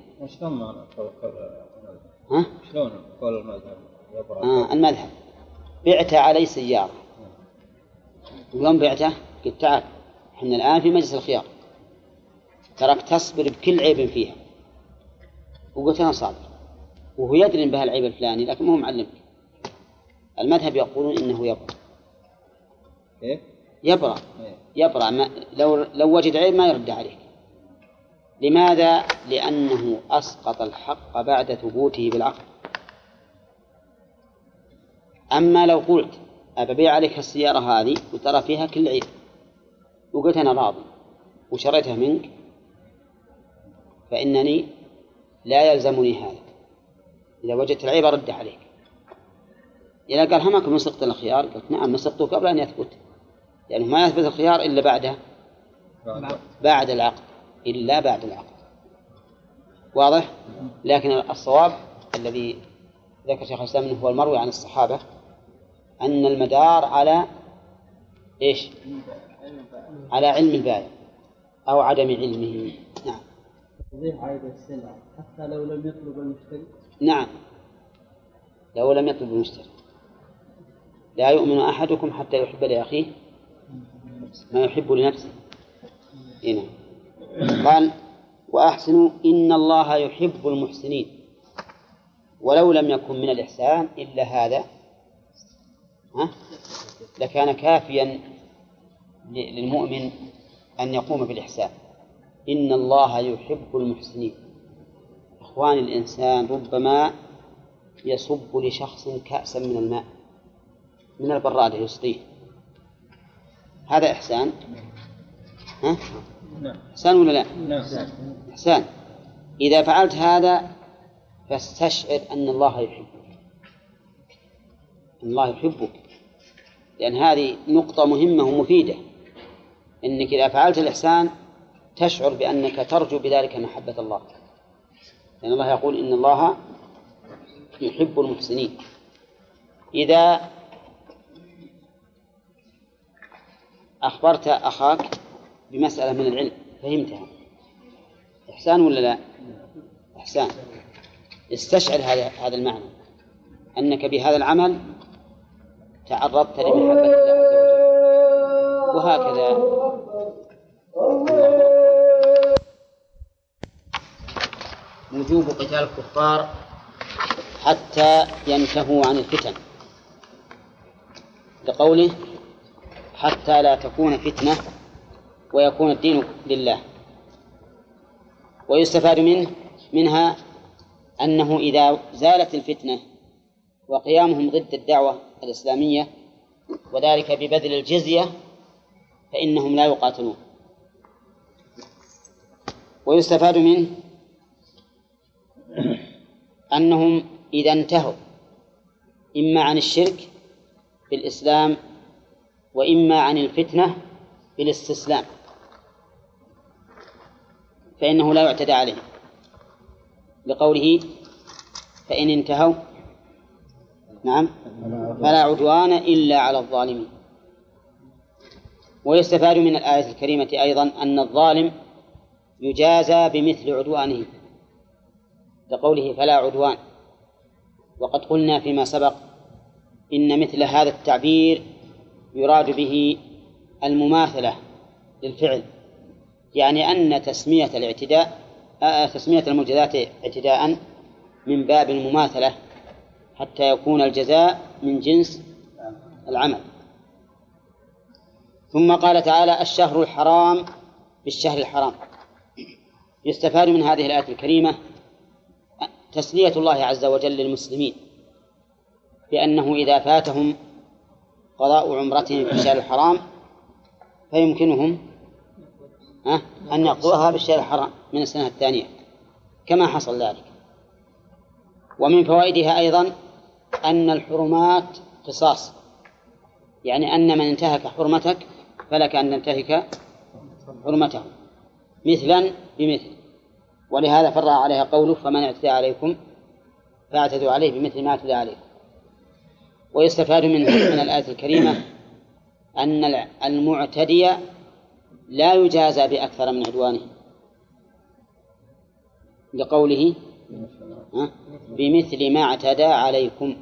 شلون قول المذهب؟ المذهب بعت علي سيارة اليوم بعته قلت تعال احنا الآن في مجلس الخيار تراك تصبر بكل عيب فيها، وقلت أنا صابر وهو يدري بها العيب الفلاني لكن ما هو معلمك. المذهب يقولون إنه يبرأ لو وجد عيب ما يرد عليك. لماذا؟ لأنه أسقط الحق بعد ثبوته بالعقد. أما لو قلت أبيع عليك السيارة هذه وترى فيها كل عيب وقلت أنا راضي وشريتها منك فإنني لا يلزمني هذا. إذا وجدت العيب أرد عليك. إذا قال همك من سقط الخيار قلت نعم مسقطه قبل أن يثبت، لأنه ما يثبت الخيار إلا بعد العقد واضح؟ لكن الصواب الذي ذكر شيخ الإسلام أنه هو المروي عن الصحابة أن المدار على إيش؟ على علم البائع أو عدم علمه. نعم. تضيع عيب السلعة حتى لو لم يطلب المشتري. نعم لو لم يطلب المشتري. لا يؤمن أحدكم حتى يحب لأخيه ما يحب لنفسه. هنا قال وأحسنوا إن الله يحب المحسنين. ولو لم يكن من الإحسان إلا هذا لكان كافيا للمؤمن أن يقوم بالإحسان. إن الله يحب المحسنين. إخوان الإنسان ربما يصب لشخص كأسا من الماء من البرادة يسقيه، هذا إحسان؟ إحسان ولا لا؟ إحسان. إذا فعلت هذا فاستشعر أن الله يحبك، لأن هذه نقطة مهمة ومفيدة، إنك إذا فعلت الإحسان تشعر بأنك ترجو بذلك محبة الله، لأن الله يقول إن الله يحب المحسنين. إذا أخبرت أخاك بمسألة من العلم فهمتها، إحسان ولا لا؟ إحسان. استشعر هذا المعنى أنك بهذا العمل تعرضت لمحبة الله عز وجل. وهكذا وجوب قتال الكفار حتى ينتهوا عن الفتن، لقوله حتى لا تكون فتنة ويكون الدين لله. ويستفاد منها أنه إذا زالت الفتنة وقيامهم ضد الدعوة الإسلامية وذلك ببذل الجزية فإنهم لا يقاتلون. ويستفاد منه أنهم إذا انتهوا إما عن الشرك بالإسلام وإما عن الفتنة بالاستسلام فإنه لا يعتدى عليهم. لقوله فإن انتهوا نعم فلا عدوان إلا على الظالمين. ويستفاد من الآية الكريمة أيضا أن الظالم يجازى بمثل عدوانه لقوله فلا عدوان. وقد قلنا فيما سبق إن مثل هذا التعبير يراد به المماثلة للفعل، يعني أن تسمية المجازات اعتداء من باب المماثلة حتى يكون الجزاء من جنس العمل. ثم قال تعالى الشهر الحرام بالشهر الحرام. يستفاد من هذه الآية الكريمة تسلية الله عز وجل للمسلمين بأنه إذا فاتهم قضاء عمرتهم في الشهر الحرام فيمكنهم أن يقضوها بالشهر الحرام من السنة الثانية كما حصل ذلك. ومن فوائدها أيضا أن الحرمات قصاص، يعني أن من انتهك حرمتك فلك أن تنتهك حرمته مثلا بمثل. ولهذا فرع عليها قوله فمن اعتدى عليكم فاعتدوا عليه بمثل ما اعتدى عليكم. ويستفاد من الآية الكريمة أن المعتدي لا يجازى بأكثر من عدوانه لقوله بمثل ما اعتدى عليكم.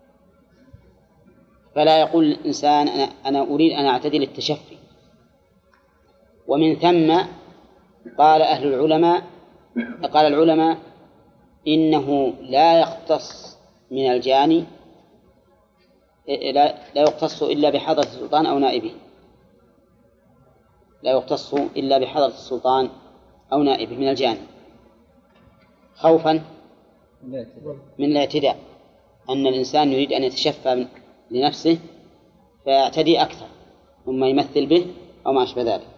فلا يقول الإنسان أنا أريد أن أعتدي للتشفي. ومن ثم قال العلماء إنه لا يختص من الجاني لا يختص إلا بحضرة السلطان أو نائبه، لا يختص إلا بحضرة السلطان أو نائبه من الجاني خوفا من الاعتداء، أن الإنسان يريد أن يتشفى لنفسه فيعتدي أكثر ثم يمثل به أو ما أشبه ذلك.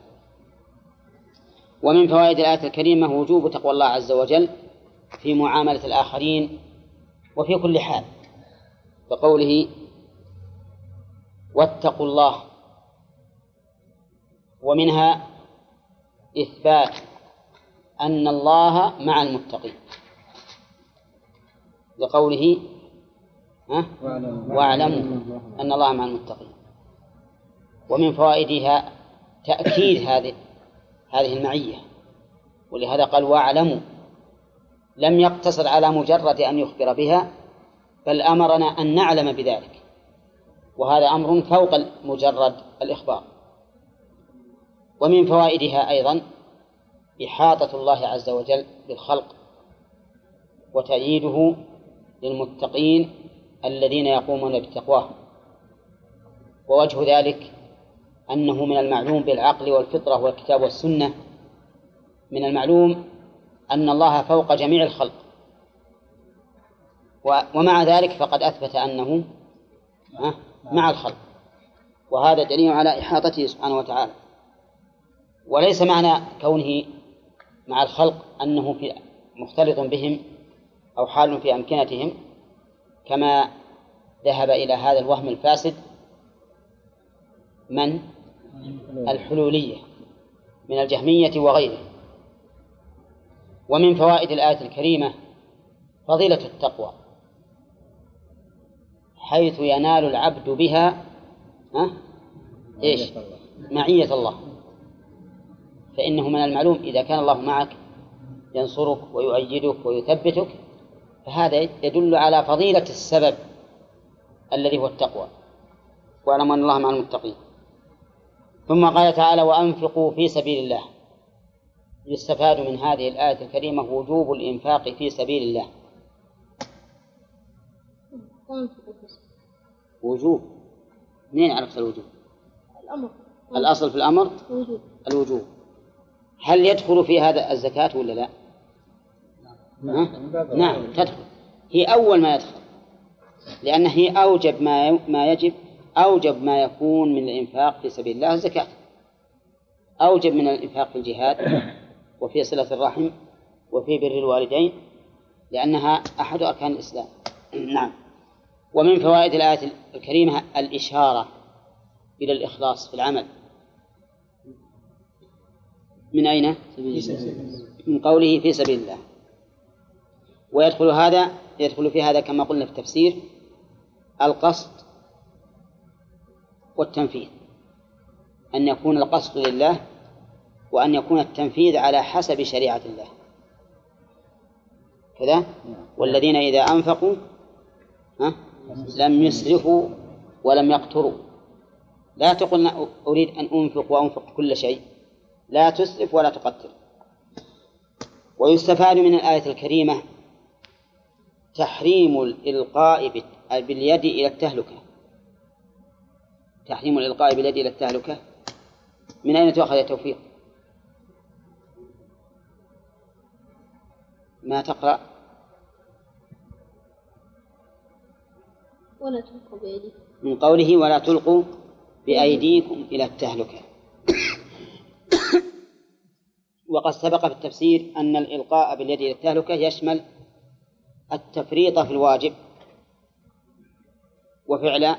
ومن فوائد الآية الكريمة وجوب تقوى الله عز وجل في معاملة الآخرين وفي كل حال، فقوله واتقوا الله. ومنها إثبات أن الله مع المتقين لقوله واعلموا أن الله مع المتقين. ومن فوائدها تأكيد هذه المعية، ولهذا قال واعلموا، لم يقتصر على مجرد أن يخبر بها بل أمرنا أن نعلم بذلك، وهذا أمر فوق مجرد الإخبار. ومن فوائدها أيضا إحاطة الله عز وجل بالخلق وتأييده للمتقين الذين يقومون بتقواه. ووجه ذلك أنه من المعلوم بالعقل والفطرة والكتاب والسنة، من المعلوم أن الله فوق جميع الخلق، ومع ذلك فقد أثبت أنه مع الخلق، وهذا دليل على إحاطته سبحانه وتعالى. وليس معنى كونه مع الخلق أنه مختلط بهم أو حال في أمكنتهم كما ذهب إلى هذا الوهم الفاسد من الحلولية من الجهمية وغيره. ومن فوائد الآية الكريمة فضيلة التقوى، حيث ينال العبد بها معية الله. فإنه من المعلوم إذا كان الله معك ينصرك ويؤيدك ويثبتك، فهذا يدل على فضيلة السبب الذي هو التقوى. واعلموا أن الله مع المتقين. ثم قال تعالى وأنفقوا في سبيل الله. يستفاد من هذه الآية الكريمة وجوب الإنفاق في سبيل الله. وجوب، منين عرفت الوجوب؟ الأمر، الأصل في الأمر الوجوب. هل يدخل في هذا الزكاة ولا لا؟ نعم تدخل، هي أول ما يدخل، لأن هي أوجب ما يجب، أوجب ما يكون من الإنفاق في سبيل الله الزكاة، أوجب من الإنفاق في الجهاد وفي صلة الرحم وفي بر الوالدين، لأنها أحد أركان الإسلام. نعم. ومن فوائد الآية الكريمة الإشارة إلى الإخلاص في العمل. من أين؟ من قوله في سبيل الله. يدخل في هذا كما قلنا في التفسير القصد والتنفيذ، أن يكون القصد لله وأن يكون التنفيذ على حسب شريعة الله كذا. والذين إذا أنفقوا لم يسرفوا ولم يقتروا. لا تقل أريد أن أنفق وأنفق كل شيء، لا تسرف ولا تقتر. ويستفاد من الآية الكريمة تحريم الإلقاء باليد إلى التهلكة. تحريم الإلقاء باليد إلى التهلكة من أين تؤخذ التوفيق؟ ما تقرأ؟ ولا تلقوا بأيديكم، من قوله ولا تلقوا بأيديكم إلى التهلكة. وقد سبق في التفسير أن الإلقاء باليد إلى التهلكة يشمل التفريط في الواجب وفعل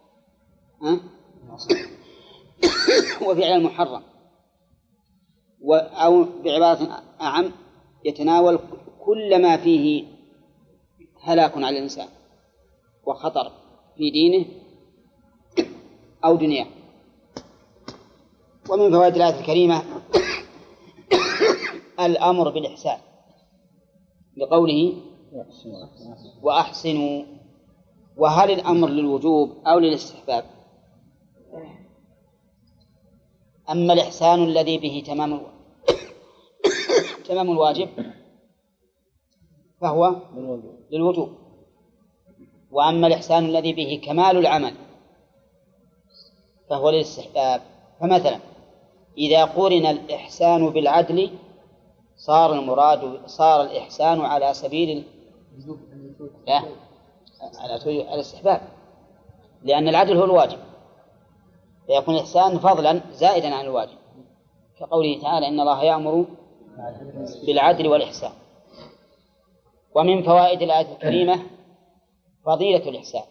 المحرم، أو بعبارة أعم يتناول كل ما فيه هلاك على الإنسان وخطر في دينه أو دنياه. ومن فوائد الآية الكريمة الأمر بالإحسان بقوله وأحسنوا. وهل الأمر للوجوب أو للاستحباب؟ أما الإحسان الذي به تمام الواجب فهو للوجوب، وأما الإحسان الذي به كمال العمل فهو للاستحباب. فمثلا إذا قرن الإحسان بالعدل صار الإحسان على سبيل على الاستحباب، لأن العدل هو الواجب، فيكون الإحسان فضلا زائدا عن الواجب، كقوله تعالى إن الله يأمر بالعدل والإحسان. ومن فوائد الآية الكريمة فضيلة الإحسان.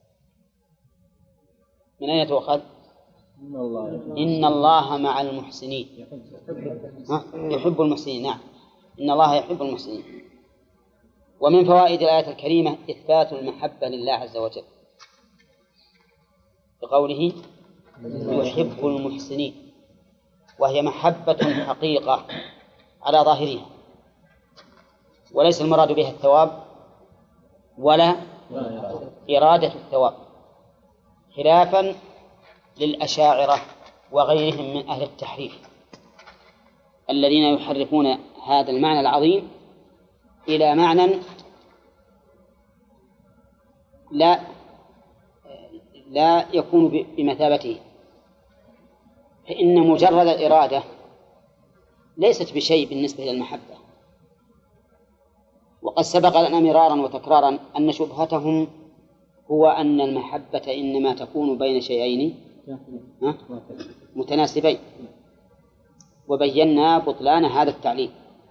من أين تؤخذ؟ إن الله مع المحسنين، يحب المحسنين. نعم، إن الله يحب المحسنين. ومن فوائد الآية الكريمة إثبات المحبة لله عز وجل بقوله يحب المحسنين، وهي محبة حقيقة على ظاهرها، وليس المراد بها الثواب ولا إرادة الثواب، خلافا للأشاعرة وغيرهم من أهل التحريف الذين يحرفون هذا المعنى العظيم إلى معنى لا يكون بمثابته. فإن مجرد الإرادة ليست بشيء بالنسبة إلى المحبة. وقد سبق لنا مرارا وتكرارا أن شبهتهم هو أن المحبة إنما تكون بين شيئين متناسبين، وبينا بطلان هذا التعليل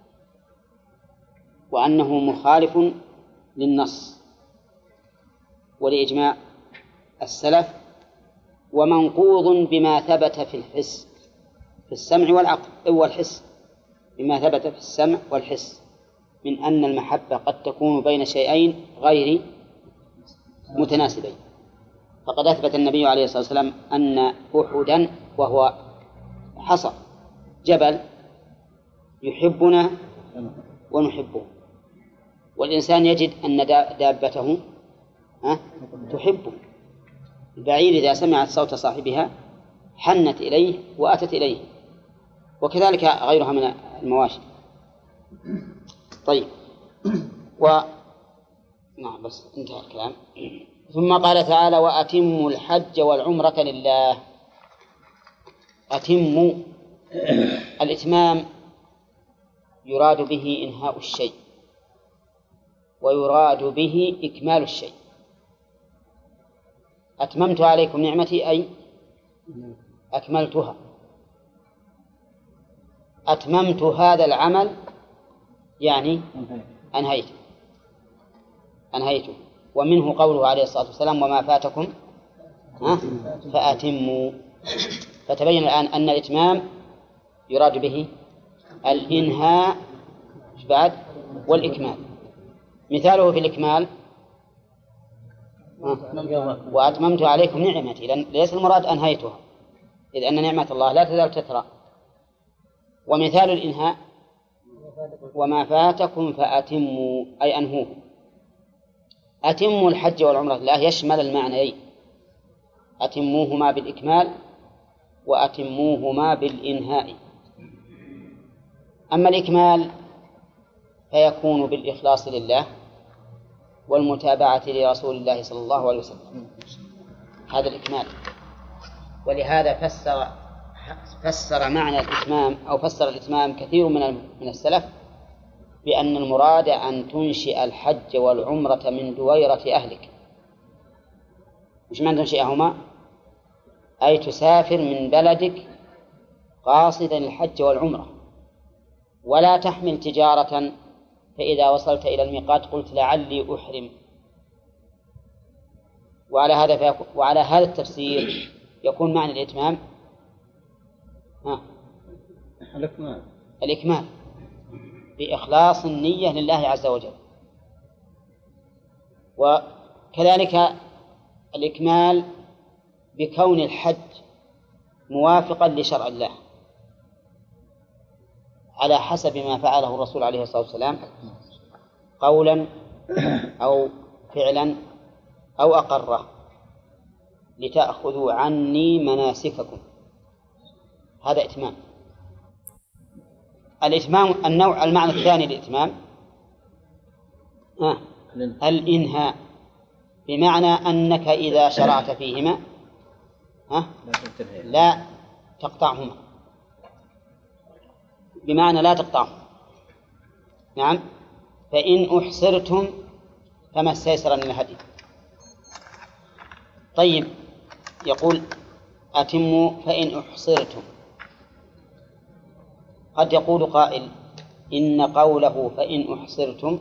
وأنه مخالف للنص ولإجماع السلف، ومنقوض بما ثبت في الحس في السمع والعقل والحس، بما ثبت في السمع والحس من أن المحبة قد تكون بين شيئين غير متناسبين. فقد أثبت النبي عليه الصلاة والسلام أن أحدا وهو حصى جبل يحبنا ونحبه، والإنسان يجد أن دابته تحبه. البعير إذا سمعت صوت صاحبها حنت إليه وأتت إليه، وكذلك غيرها من المواشي. طيب، نعم بس انتهى الكلام. ثم قال تعالى وأتموا الحج والعمرة لله. أتموا، الإتمام يراد به إنهاء الشيء، ويراد به إكمال الشيء. أتممت عليكم نعمتي أي أكملتها. أتممت هذا العمل يعني أنهيته. ومنه قوله عليه الصلاة والسلام وما فاتكم فأتموا. فتبين الآن أن الإتمام يراد به الإنهاء بعد والإكمال. مثاله في الإكمال وأتممت عليكم نعمتي، ليس المراد أنهيتها، إذ أن نعمة الله لا تزال تترى. ومثال الإنهاء وما فاتكم فأتموا، أي أنهوه. أتموا الحج والعمرة لا يشمل المعنيين، أتموهما بالإكمال وأتموهما بالإنهاء. أما الإكمال فيكون بالإخلاص لله والمتابعة لرسول الله صلى الله عليه وسلم، هذا الإكمال. ولهذا فسر معنى الإتمام أو فسر الإتمام كثير من السلف بأن المراد أن تنشئ الحج والعمرة من دويرة أهلك. مش معنى تنشئهما، أي تسافر من بلدك قاصدا الحج والعمرة، ولا تحمل تجارة فإذا وصلت إلى الميقات قلت لعلي أحرم. وعلى هذا التفسير يكون معنى الإتمام الإكمال بإخلاص النية لله عز وجل. وكذلك الإكمال بكون الحج موافقا لشرع الله على حسب ما فعله الرسول عليه الصلاة والسلام قولا أو فعلا أو أقره، لتأخذوا عني مناسككم. هذا إتمام. الإتمام المعنى الثاني للإتمام الإنهاء، بمعنى أنك إذا شرعت فيهما لا تقطعهما، بمعنى لا تقطعهما. نعم. فإن أحصرتم فما استيسر من الهدي. طيب، يقول أتموا فإن أحصرتم. قد يقول قائل إن قوله فإن أحصرتم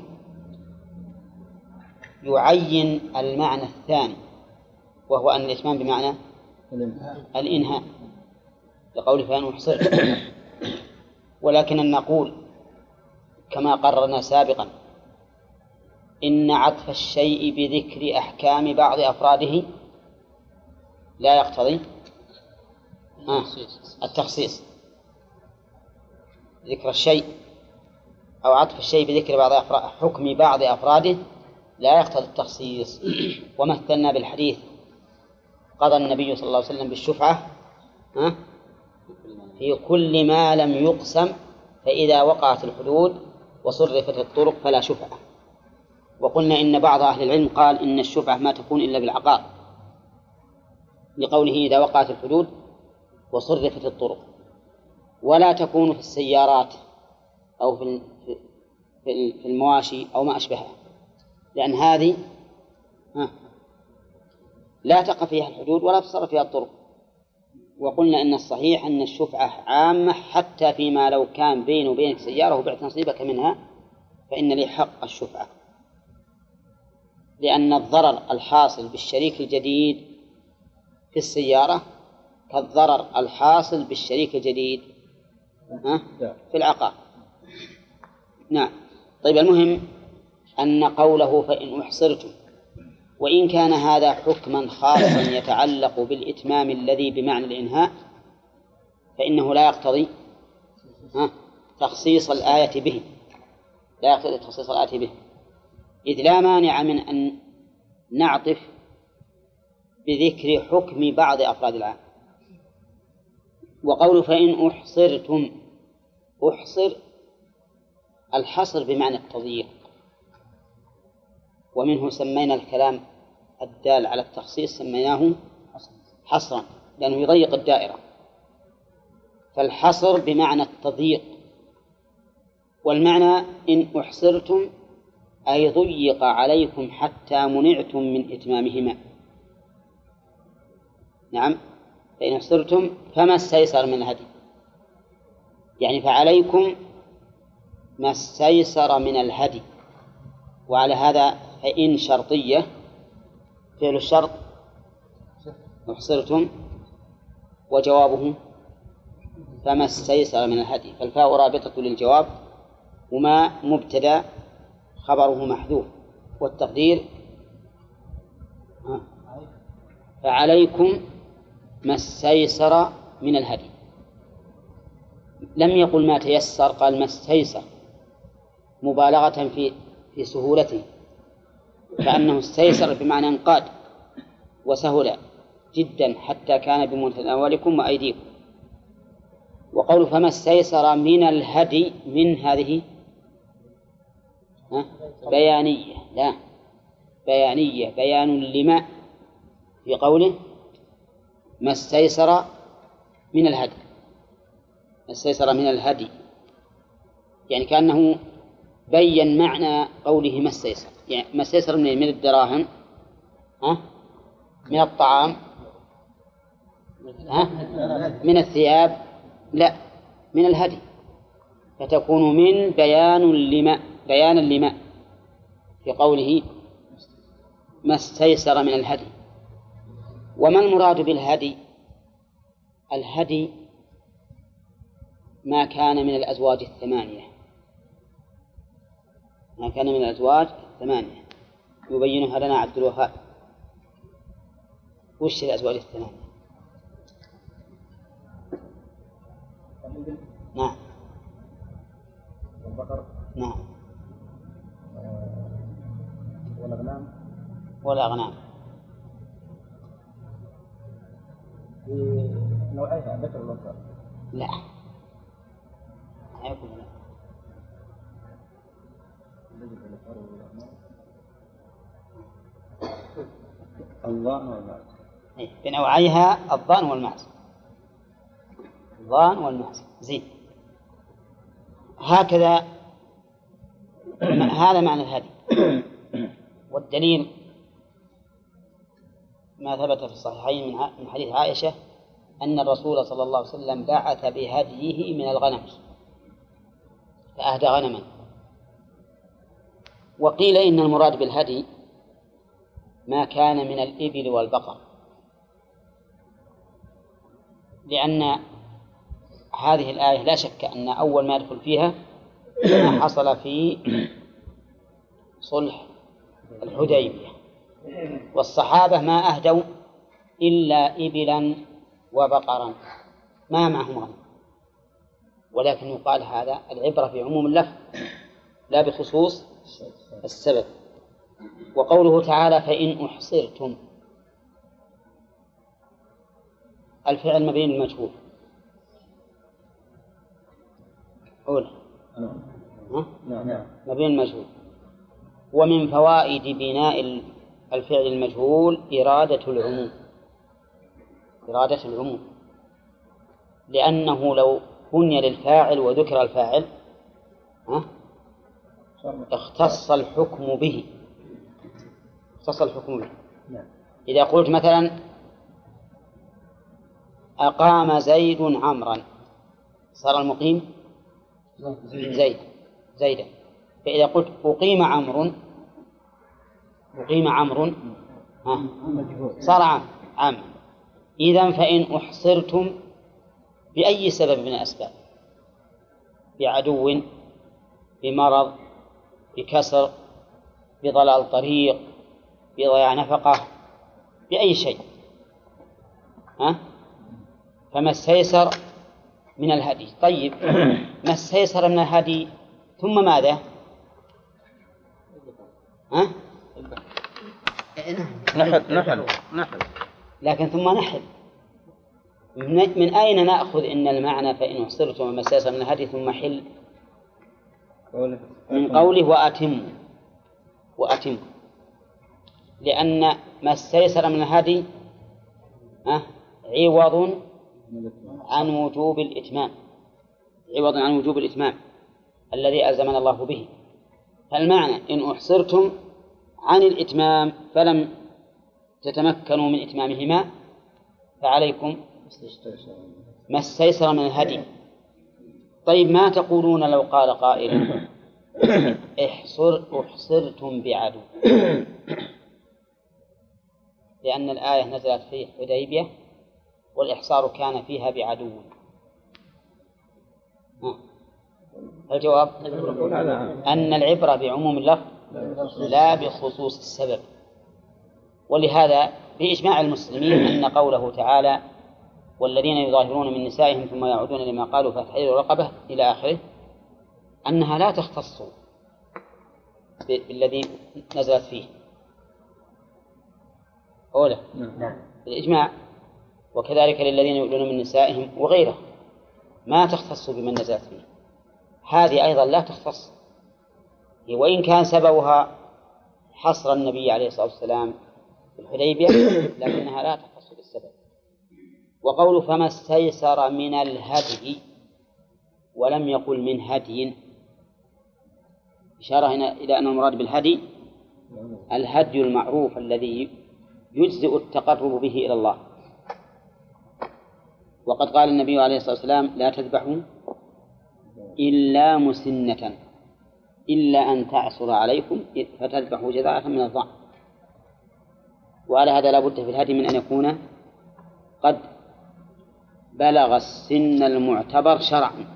يعين المعنى الثاني، وهو أن الإتمام بمعنى الإنهاء لقوله فإن أحصرتم. ولكن نقول كما قررنا سابقا إن عطف الشيء بذكر أحكام بعض أفراده لا يقتضي التخصيص. ذكر الشيء أو عطف الشيء بذكر حكم بعض أفراده لا يقتضي التخصيص. ومثلنا بالحديث قضى النبي صلى الله عليه وسلم بالشفعة في كل ما لم يقسم، فإذا وقعت الحدود وصرفت الطرق فلا شفعة. وقلنا إن بعض أهل العلم قال إن الشفعة ما تكون إلا بالعقار، لقوله إذا وقعت الحدود وصرفت الطرق، ولا تكون في السيارات أو في المواشي أو ما أشبهها، لأن هذه لا تقع فيها الحدود ولا تصرف فيها الطرق. وقلنا إن الصحيح أن الشفعة عامة حتى فيما لو كان بينه وبينك سيارة وبعت نصيبك منها فإن لي حق الشفعة، لأن الضرر الحاصل بالشريك الجديد في السيارة كالضرر الحاصل بالشريك الجديد في العقار. نعم. طيب، المهم أن قوله فإن أحصرتم، وإن كان هذا حكما خاصا يتعلق بالإتمام الذي بمعنى الإنهاء، فإنه لا يقتضي تخصيص الآية به، لا يقتضي تخصيص الآية به، إذ لا مانع من أن نعطف بذكر حكم بعض أفراد العام. وقوله فإن أحصرتم، أحصر الحصر بمعنى التضييق، ومنه سمينا الكلام الدال على التخصيص سميناه حصرا، لأنه يضيق الدائرة. فالحصر بمعنى التضييق، والمعنى إن أحصرتم أي ضيق عليكم حتى منعتم من إتمامهما. نعم. فإن أحصرتم فما استيسر من الهدي، يعني فعليكم ما استيسر من الهدي. وعلى هذا فإن شرطية، فعل الشرط أحصرتم، وجوابه فما استيسر من الهدي، فالفاء رابطة للجواب، وما مبتدأ خبره محذوف. والتقدير فعليكم ما استيسر من الهدي. لم يقل ما تيسر، قال ما استيسر مبالغة في سهولته، كأنه استيسر بمعنى انقاد وسهل جدا حتى كان بمتناولكم وأيديكم. وقول فما استيسر من الهدي، من هذه بيانية، لا بيانية، بيان لما في قوله ما استيسر من الهدي، ما استيسر من الهدي، يعني كأنه بين معنى قوله ما استيسر، يعني ما استيسر من الدراهم، من الطعام، من الثياب، لا من الهدي، فتكون من بيانا لما في قوله ما استيسر من الهدي. وما المراد بالهدي؟ الهدي ما كان من الأزواج الثمانية، ما كان من الأزواج الثمانية، يبينها لنا عبد الوهاب. وش الأزواج الثمانية؟ نعم والبقر، نعم والأغنام، والأغنام بنوعيها ذكر والأنثى. لا يكون لا. الضان والمعز. بنوعيها الضان والمعز، الضان والمعز. زين، هكذا هذا معنى الهدي. والدليل ما ثبت في الصحيحين من حديث عائشة أن الرسول صلى الله عليه وسلم بعث بهديه من الغنم، فأهدى غنما. وقيل إن المراد بالهدي ما كان من الإبل والبقر، لأن هذه الآية لا شك أن أول ما يدخل فيها ما حصل في صلح الحديبية، والصحابة ما أهدوا إلا إبلا وبقرا ما معهم غنم، ولكن يقال هذا العبرة في عموم اللفظ لا بخصوص السبب. وقوله تعالى فإن أحصرتم، الفعل مبين للمجهول، أولا مبين المجهول. ومن فوائد بناء الفعل المجهول إرادة العموم، إرادة العموم، لأنه لو بني للفاعل وذكر الفاعل اختص الحكم به، اختص الحكم به. إذا قلت مثلا أقام زيد عمرا، صار المقيم زيدا. فإذا قلت أقيم عمرو، أقيم عمرو صار عام. إذن فإن أحصرتم بأي سبب من الأسباب، بعدو، بمرض، بكسر، بضلال طريق، بضياع نفقة، بأي شيء، فما استيسر من الهدي. طيب ما استيسر من الهدي ثم ماذا؟ نحل. لكن ثم نحل. من أين نأخذ إن المعنى فإن أحصرتم وما استيسر من الهدي ثم حل؟ من قوله وأتم، لأن ما استيسر من الهدي عوض عن وجوب الإتمام، عوض عن وجوب الإتمام الذي ألزمنا الله به. فالمعنى إن أحصرتم عن الإتمام فلم تتمكنوا من إتمامهما فعليكم ما استيسر من الهدي. طيب ما تقولون لو قال قائل أحصرتم بعدو، لأن الآية نزلت في حديبية والإحصار كان فيها بعدو. الجواب أن العبرة بعموم اللفظ لا بخصوص السبب. ولهذا بإجماع المسلمين أن قوله تعالى والذين يظاهرون من نسائهم ثم يعودون لما قالوا فتحرير رقبة إلى آخره أنها لا تختص بالذي نزلت فيه أولا الإجماع، وكذلك للذين يؤلون من نسائهم وغيره ما تختص بمن نزلت فيه. هذه أيضا لا تختص، وإن كان سببها حصر النبي عليه الصلاة والسلام في الحديبية لكنها لا تختص بالسبب. وقوله فما استيسر من الهدي ولم يقل من هدي إشارة هنا إلى أن المراد بالهدي الهدي المعروف الذي يجزئ التقرب به إلى الله. وقد قال النبي عليه الصلاة والسلام لا تذبحوا إلا مسنة إلا أن تعصر عليكم فتذبحوا جذعة من الضأن. وعلى هذا لا بد في الهدي من أن يكون قد بلغ السن المعتبر شرعا.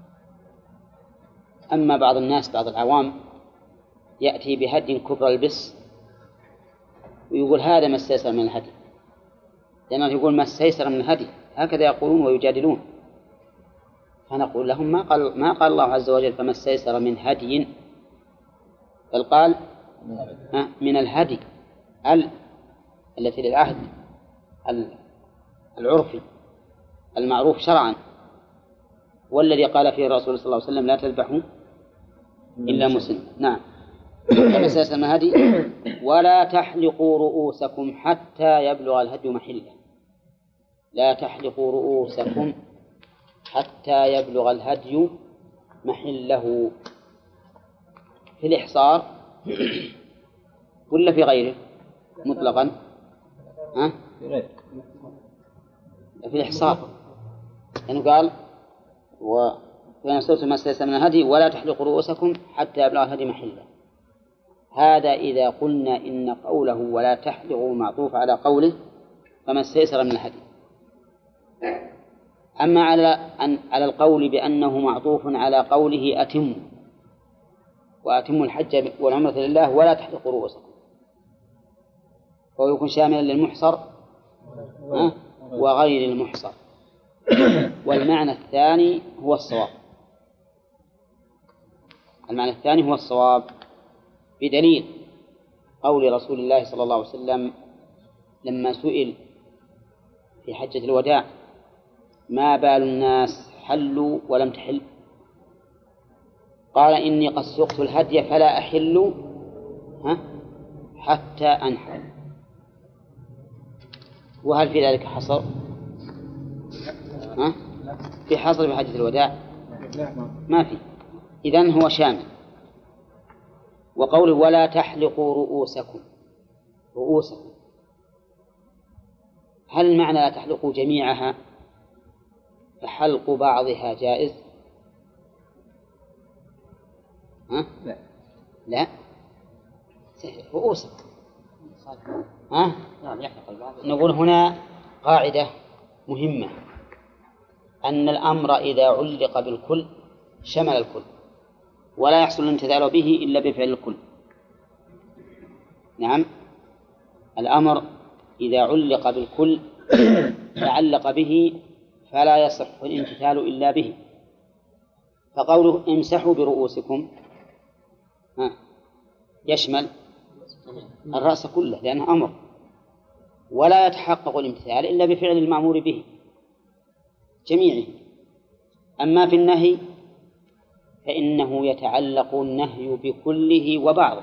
أما بعض الناس بعض العوام يأتي بهدي كبر البس ويقول هذا ما استيسر من الهدي، لأنه يقول ما استيسر من الهدي، هكذا يقولون ويجادلون. فنقول لهم ما قال الله عز وجل فما استيسر من هدي، بل قال من الهدي التي للعهد العرفي المعروف شرعا، والذي قال فيه الرسول صلى الله عليه وسلم لا تذبحوا إلا مسن. نعم. فما استيسر من الهدي ولا تحلقوا رؤوسكم حتى يبلغ الهدي محله. لا تحلقوا رؤوسكم حتى يبلغ الهدي محله في الإحصار ولا في غيره مطلقا؟ في الإحصار، لأنه قال وفي سورة ما استيسر من الهدي ولا تحلقوا رؤوسكم حتى يبلغ الهدي محله. هذا إذا قلنا إن قوله ولا تحلقوا معطوف على قوله فما استيسر من الهدي. أما على القول بأنه معطوف على قوله أتموا وأتموا الحج والعمرة لله ولا تحلقوا رؤوسكم، فهو يكون شاملا للمحصر وغير المحصر. والمعنى الثاني هو الصواب. المعنى الثاني هو الصواب بدليل قول رسول الله صلى الله عليه وسلم لما سئل في حجة الوداع ما بال الناس حلوا ولم تحل، قال إني قد سقت الهدي فلا أحل حتى أنحر. وهل في ذلك حصر؟ في حصر في حجة الوداع؟ ما في. إذن هو شامل. وقوله ولا تحلقوا رؤوسكم هل المعنى لا تحلقوا جميعها فحلق بعضها جائز؟ لا رؤوسكم. نقول هنا قاعدة مهمة أن الأمر إذا علق بالكل شمل الكل، ولا يحصل الامتثال به إلا بفعل الكل. نعم، الأمر إذا علق بالكل تعلق به فلا يصح الامتثال إلا به. فقوله امسحوا برؤوسكم يشمل الرأس كله لأنه أمر، ولا يتحقق الامتثال إلا بفعل المأمور به جميعه. أما في النهي فإنه يتعلق النهي بكله وبعضه،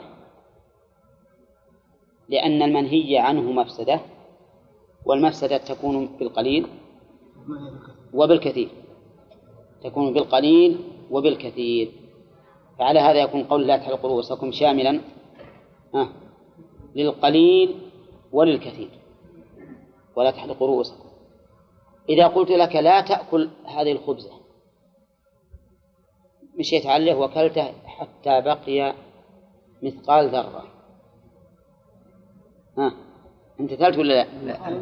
لأن المنهي عنه مفسدة، والمفسدة تكون بالقليل وبالكثير، تكون بالقليل وبالكثير. فعلى هذا يكون قول لا تحلقوا رؤوسكم شاملا للقليل وللكثير. ولا تحلقوا رؤوسكم. إذا قلت لك لا تأكل هذه الخبزة مشيت عليه وكلته حتى بقي مثقال ذرة، امتثلت ولا لا؟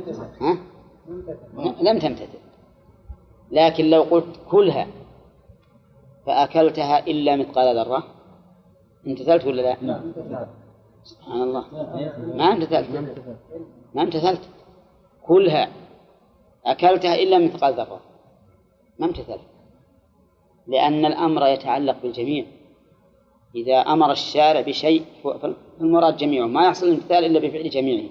لم تمتثل. لكن لو قلت كلها فأكلتها إلا مثقال ذرة امتثلت ولا لا؟ سبحان الله، ما امتثلت كلها، أكلتها إلا مثقال ذرة، ما امتثلت، لأن الأمر يتعلق بالجميع. إذا أمر الشارع بشيء فالمراد جميعه، ما يحصل الامتثال إلا بفعل جميعه.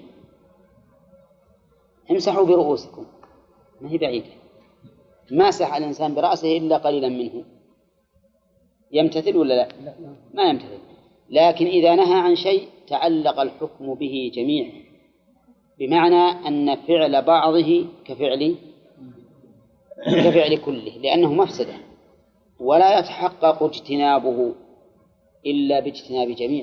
امسحوا برؤوسكم، ما هي بعيدة، ما سح الإنسان برأسه إلا قليلا منه، يمتثل ولا لا؟ ما يمتثل. لكن إذا نهى عن شيء تعلق الحكم به جميعا، بمعنى أن فعل بعضه كفعل كله، لأنه مفسدة، ولا يتحقق اجتنابه إلا باجتناب جميعه.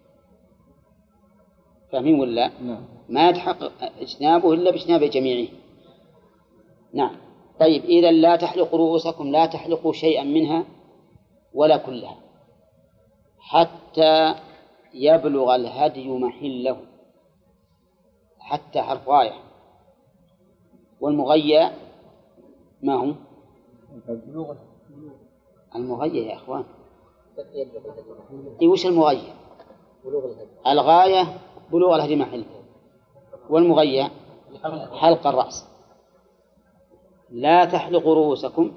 فاهمين ولا؟ ما يتحقق اجتنابه إلا باجتناب جميعه. نعم. طيب، إذا لا تحلقوا رؤوسكم، لا تحلقوا شيئا منها ولا كلها حتى يبلغ الهدي محله. حتى حرف غاية، والمغيى ما هو؟ المغيى يا أخوان، وش المغيى؟ الغاية بلوغ الهدي محله، والمغيى حلق الرأس. لا تحلقوا رؤوسكم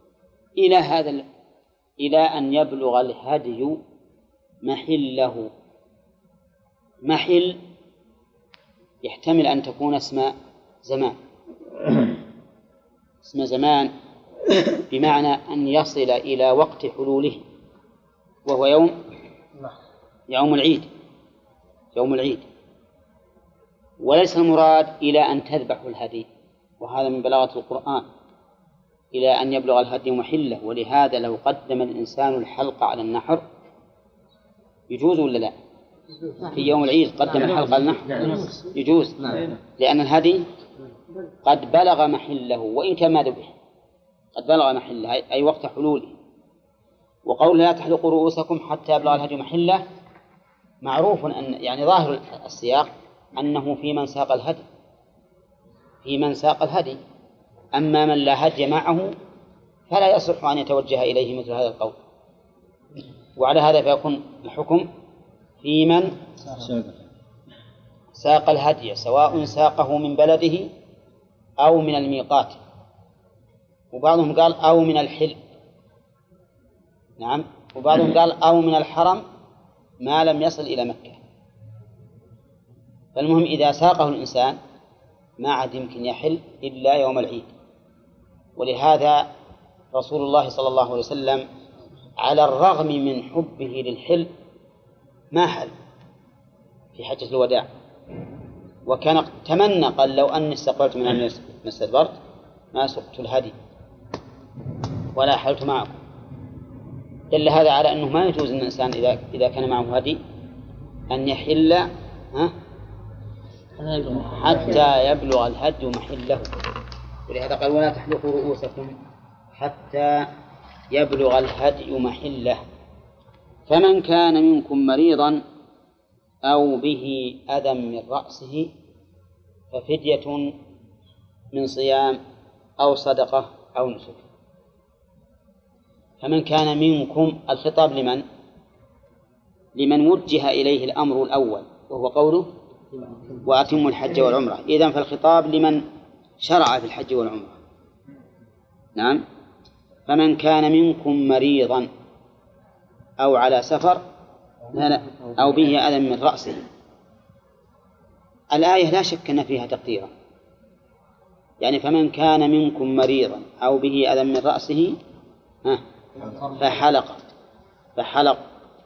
إلى أن يبلغ الهدي محله. محل يحتمل أن تكون اسم زمان، اسم زمان بمعنى أن يصل إلى وقت حلوله، وهو يوم العيد، وليس المراد إلى أن تذبحوا الهدي، وهذا من بلاغة القرآن، إلى أن يبلغ الهدي محله. ولهذا لو قدم الإنسان الحلق على النحر يجوز ولا لا؟ في يوم العيد قدم الحلق على النحر يجوز، لأن الهدي قد بلغ محله، وإن كان ما ذبح قد بلغ محله أي وقت حلوله. وقول لا تحلقوا رؤوسكم حتى يبلغ الهدي محله معروف أن يعني ظاهر السياق أنه في من ساق الهدي، أما من لا هدي معه فلا يصح أن يتوجه إليه مثل هذا القول. وعلى هذا فيكون الحكم في من ساق الهدي، سواء ساقه من بلده أو من الميقات، وبعضهم قال أو من الحل، نعم، وبعضهم قال أو من الحرم ما لم يصل إلى مكة. فالمهم إذا ساقه الإنسان ما عاد يمكن يحل إلا يوم العيد. ولهذا رسول الله صلى الله عليه وسلم على الرغم من حبه للحل ما حل في حجة الوداع، وكان تمنى قال لو أني استقبلت من استدبرت ما سقت الهدي ولا حلت معكم. دل هذا على أنه ما يجوز أن الإنسان إذا كان معه هدي أن يحل حتى يبلغ الهدي محله. ولهذا قال ولا تحلقوا رؤوسكم حتى يبلغ الهدي محله. فمن كان منكم مريضا أو به أذى من رأسه ففدية من صيام أو صدقة أو نسك. فمن كان منكم، الخطاب لمن وجه إليه الأمر الأول وهو قوله وأتموا الحج والعمرة. إذن فالخطاب لمن شرع في الحج والعمرة. نعم. فمن كان منكم مريضا أو على سفر أو به أذى من رأسه. الآية لا شك أن فيها تقديرا، يعني فمن كان منكم مريضا أو به أذى من رأسه فحلق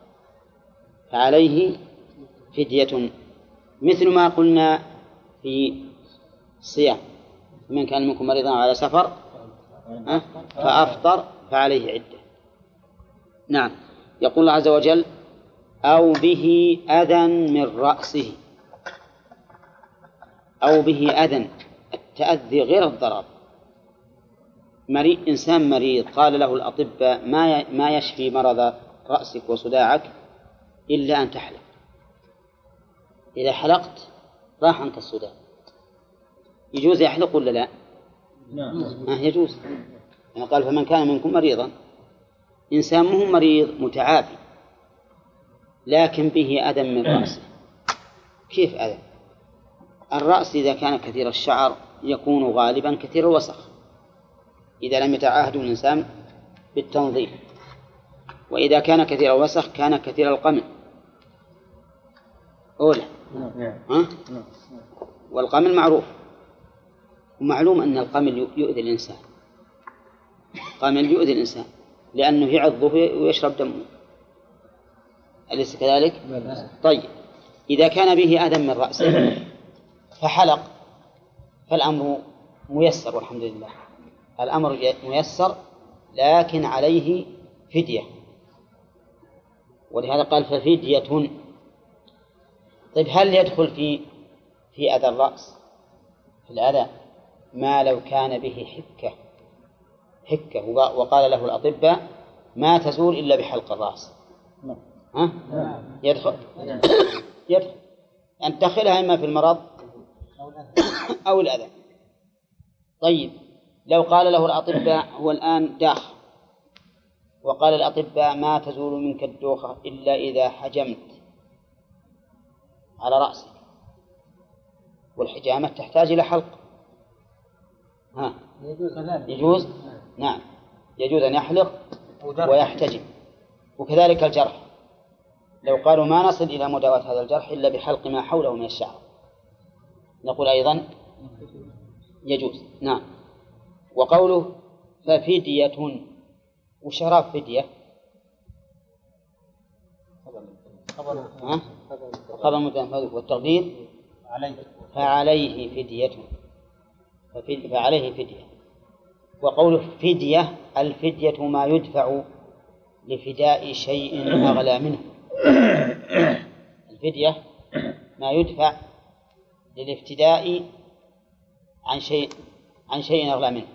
فعليه فدية، مثل ما قلنا في الصيام من كان منكم مريضا على سفر فأفطر فعليه عدة. نعم. يقول الله عز وجل أو به أذى من رأسه. أو به أذى، التأذي غير الضرر. إنسان مريض قال له الأطباء ما يشفي مرض رأسك وصداعك إلا أن تحلق، إذا حلقت راح عنك الصداع. يجوز يحلق ولا لا؟ يجوز. يعني قال فمن كان منكم مريضا، إنسان مهم مريض متعافي لكن به أذى من رأسه. كيف أذى؟ الرأس إذا كان كثير الشعر يكون غالبا كثير الوسخ إذا لم يتعاهد الإنسان بالتنظيف، وإذا كان كثير الوسخ كان كثير القمل أولى. والقمل معروف، ومعلوم أن القمل يؤذي الإنسان، قمل يؤذي الإنسان لأنه يعضه ويشرب دمه، أليس كذلك؟ طيب إذا كان به أذى من رأسه فحلق فالأمر ميسر والحمد لله، الأمر ميسر، لكن عليه فدية، ولهذا قال ففدية. طيب هل يدخل في أذى الرأس في الأذى ما لو كان به حكة وقال له الأطباء ما تزول إلا بحلق الرأس؟ ها؟ يدخل أن تدخلها إما في المرض أو الأذى. طيب لو قال له الأطباء هو الآن داخ، وقال الأطباء ما تزول منك الدوخة إلا إذا حجمت على رأسك، والحجامة تحتاج إلى حلق، ها يجوز؟ نعم يجوز أن يحلق ويحتجم. وكذلك الجرح، لو قالوا ما نصل إلى مداواة هذا الجرح إلا بحلق ما حوله من الشعر، نقول أيضا يجوز. نعم. وقوله ففدية، وشراب فدية خبر متنفذ، والتقدير فعليه فدية، فعليه فدية. وقوله فدية، الفدية ما يدفع لفداء شيء أغلى منه، الفدية ما يدفع للافتداء عن شيء أغلى منه.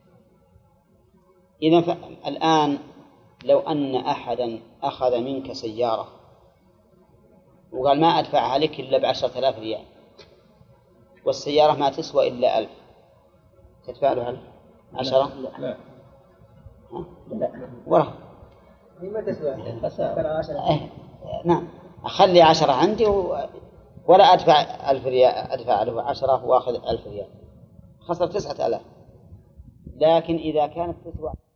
إذن الآن لو أن أحدا أخذ منك سيارة وقال ما أدفعها لك إلا ب10,000 ريال، والسيارة ما تسوى إلا 1000، تدفع له 10؟ لا ورا ما تسوى. نعم أخلي 10 عندي ولا أدفع 1000 ريال، أدفع له 10 وأخذ 1000 ريال، خسر 9000. لكن إذا كانت تسوى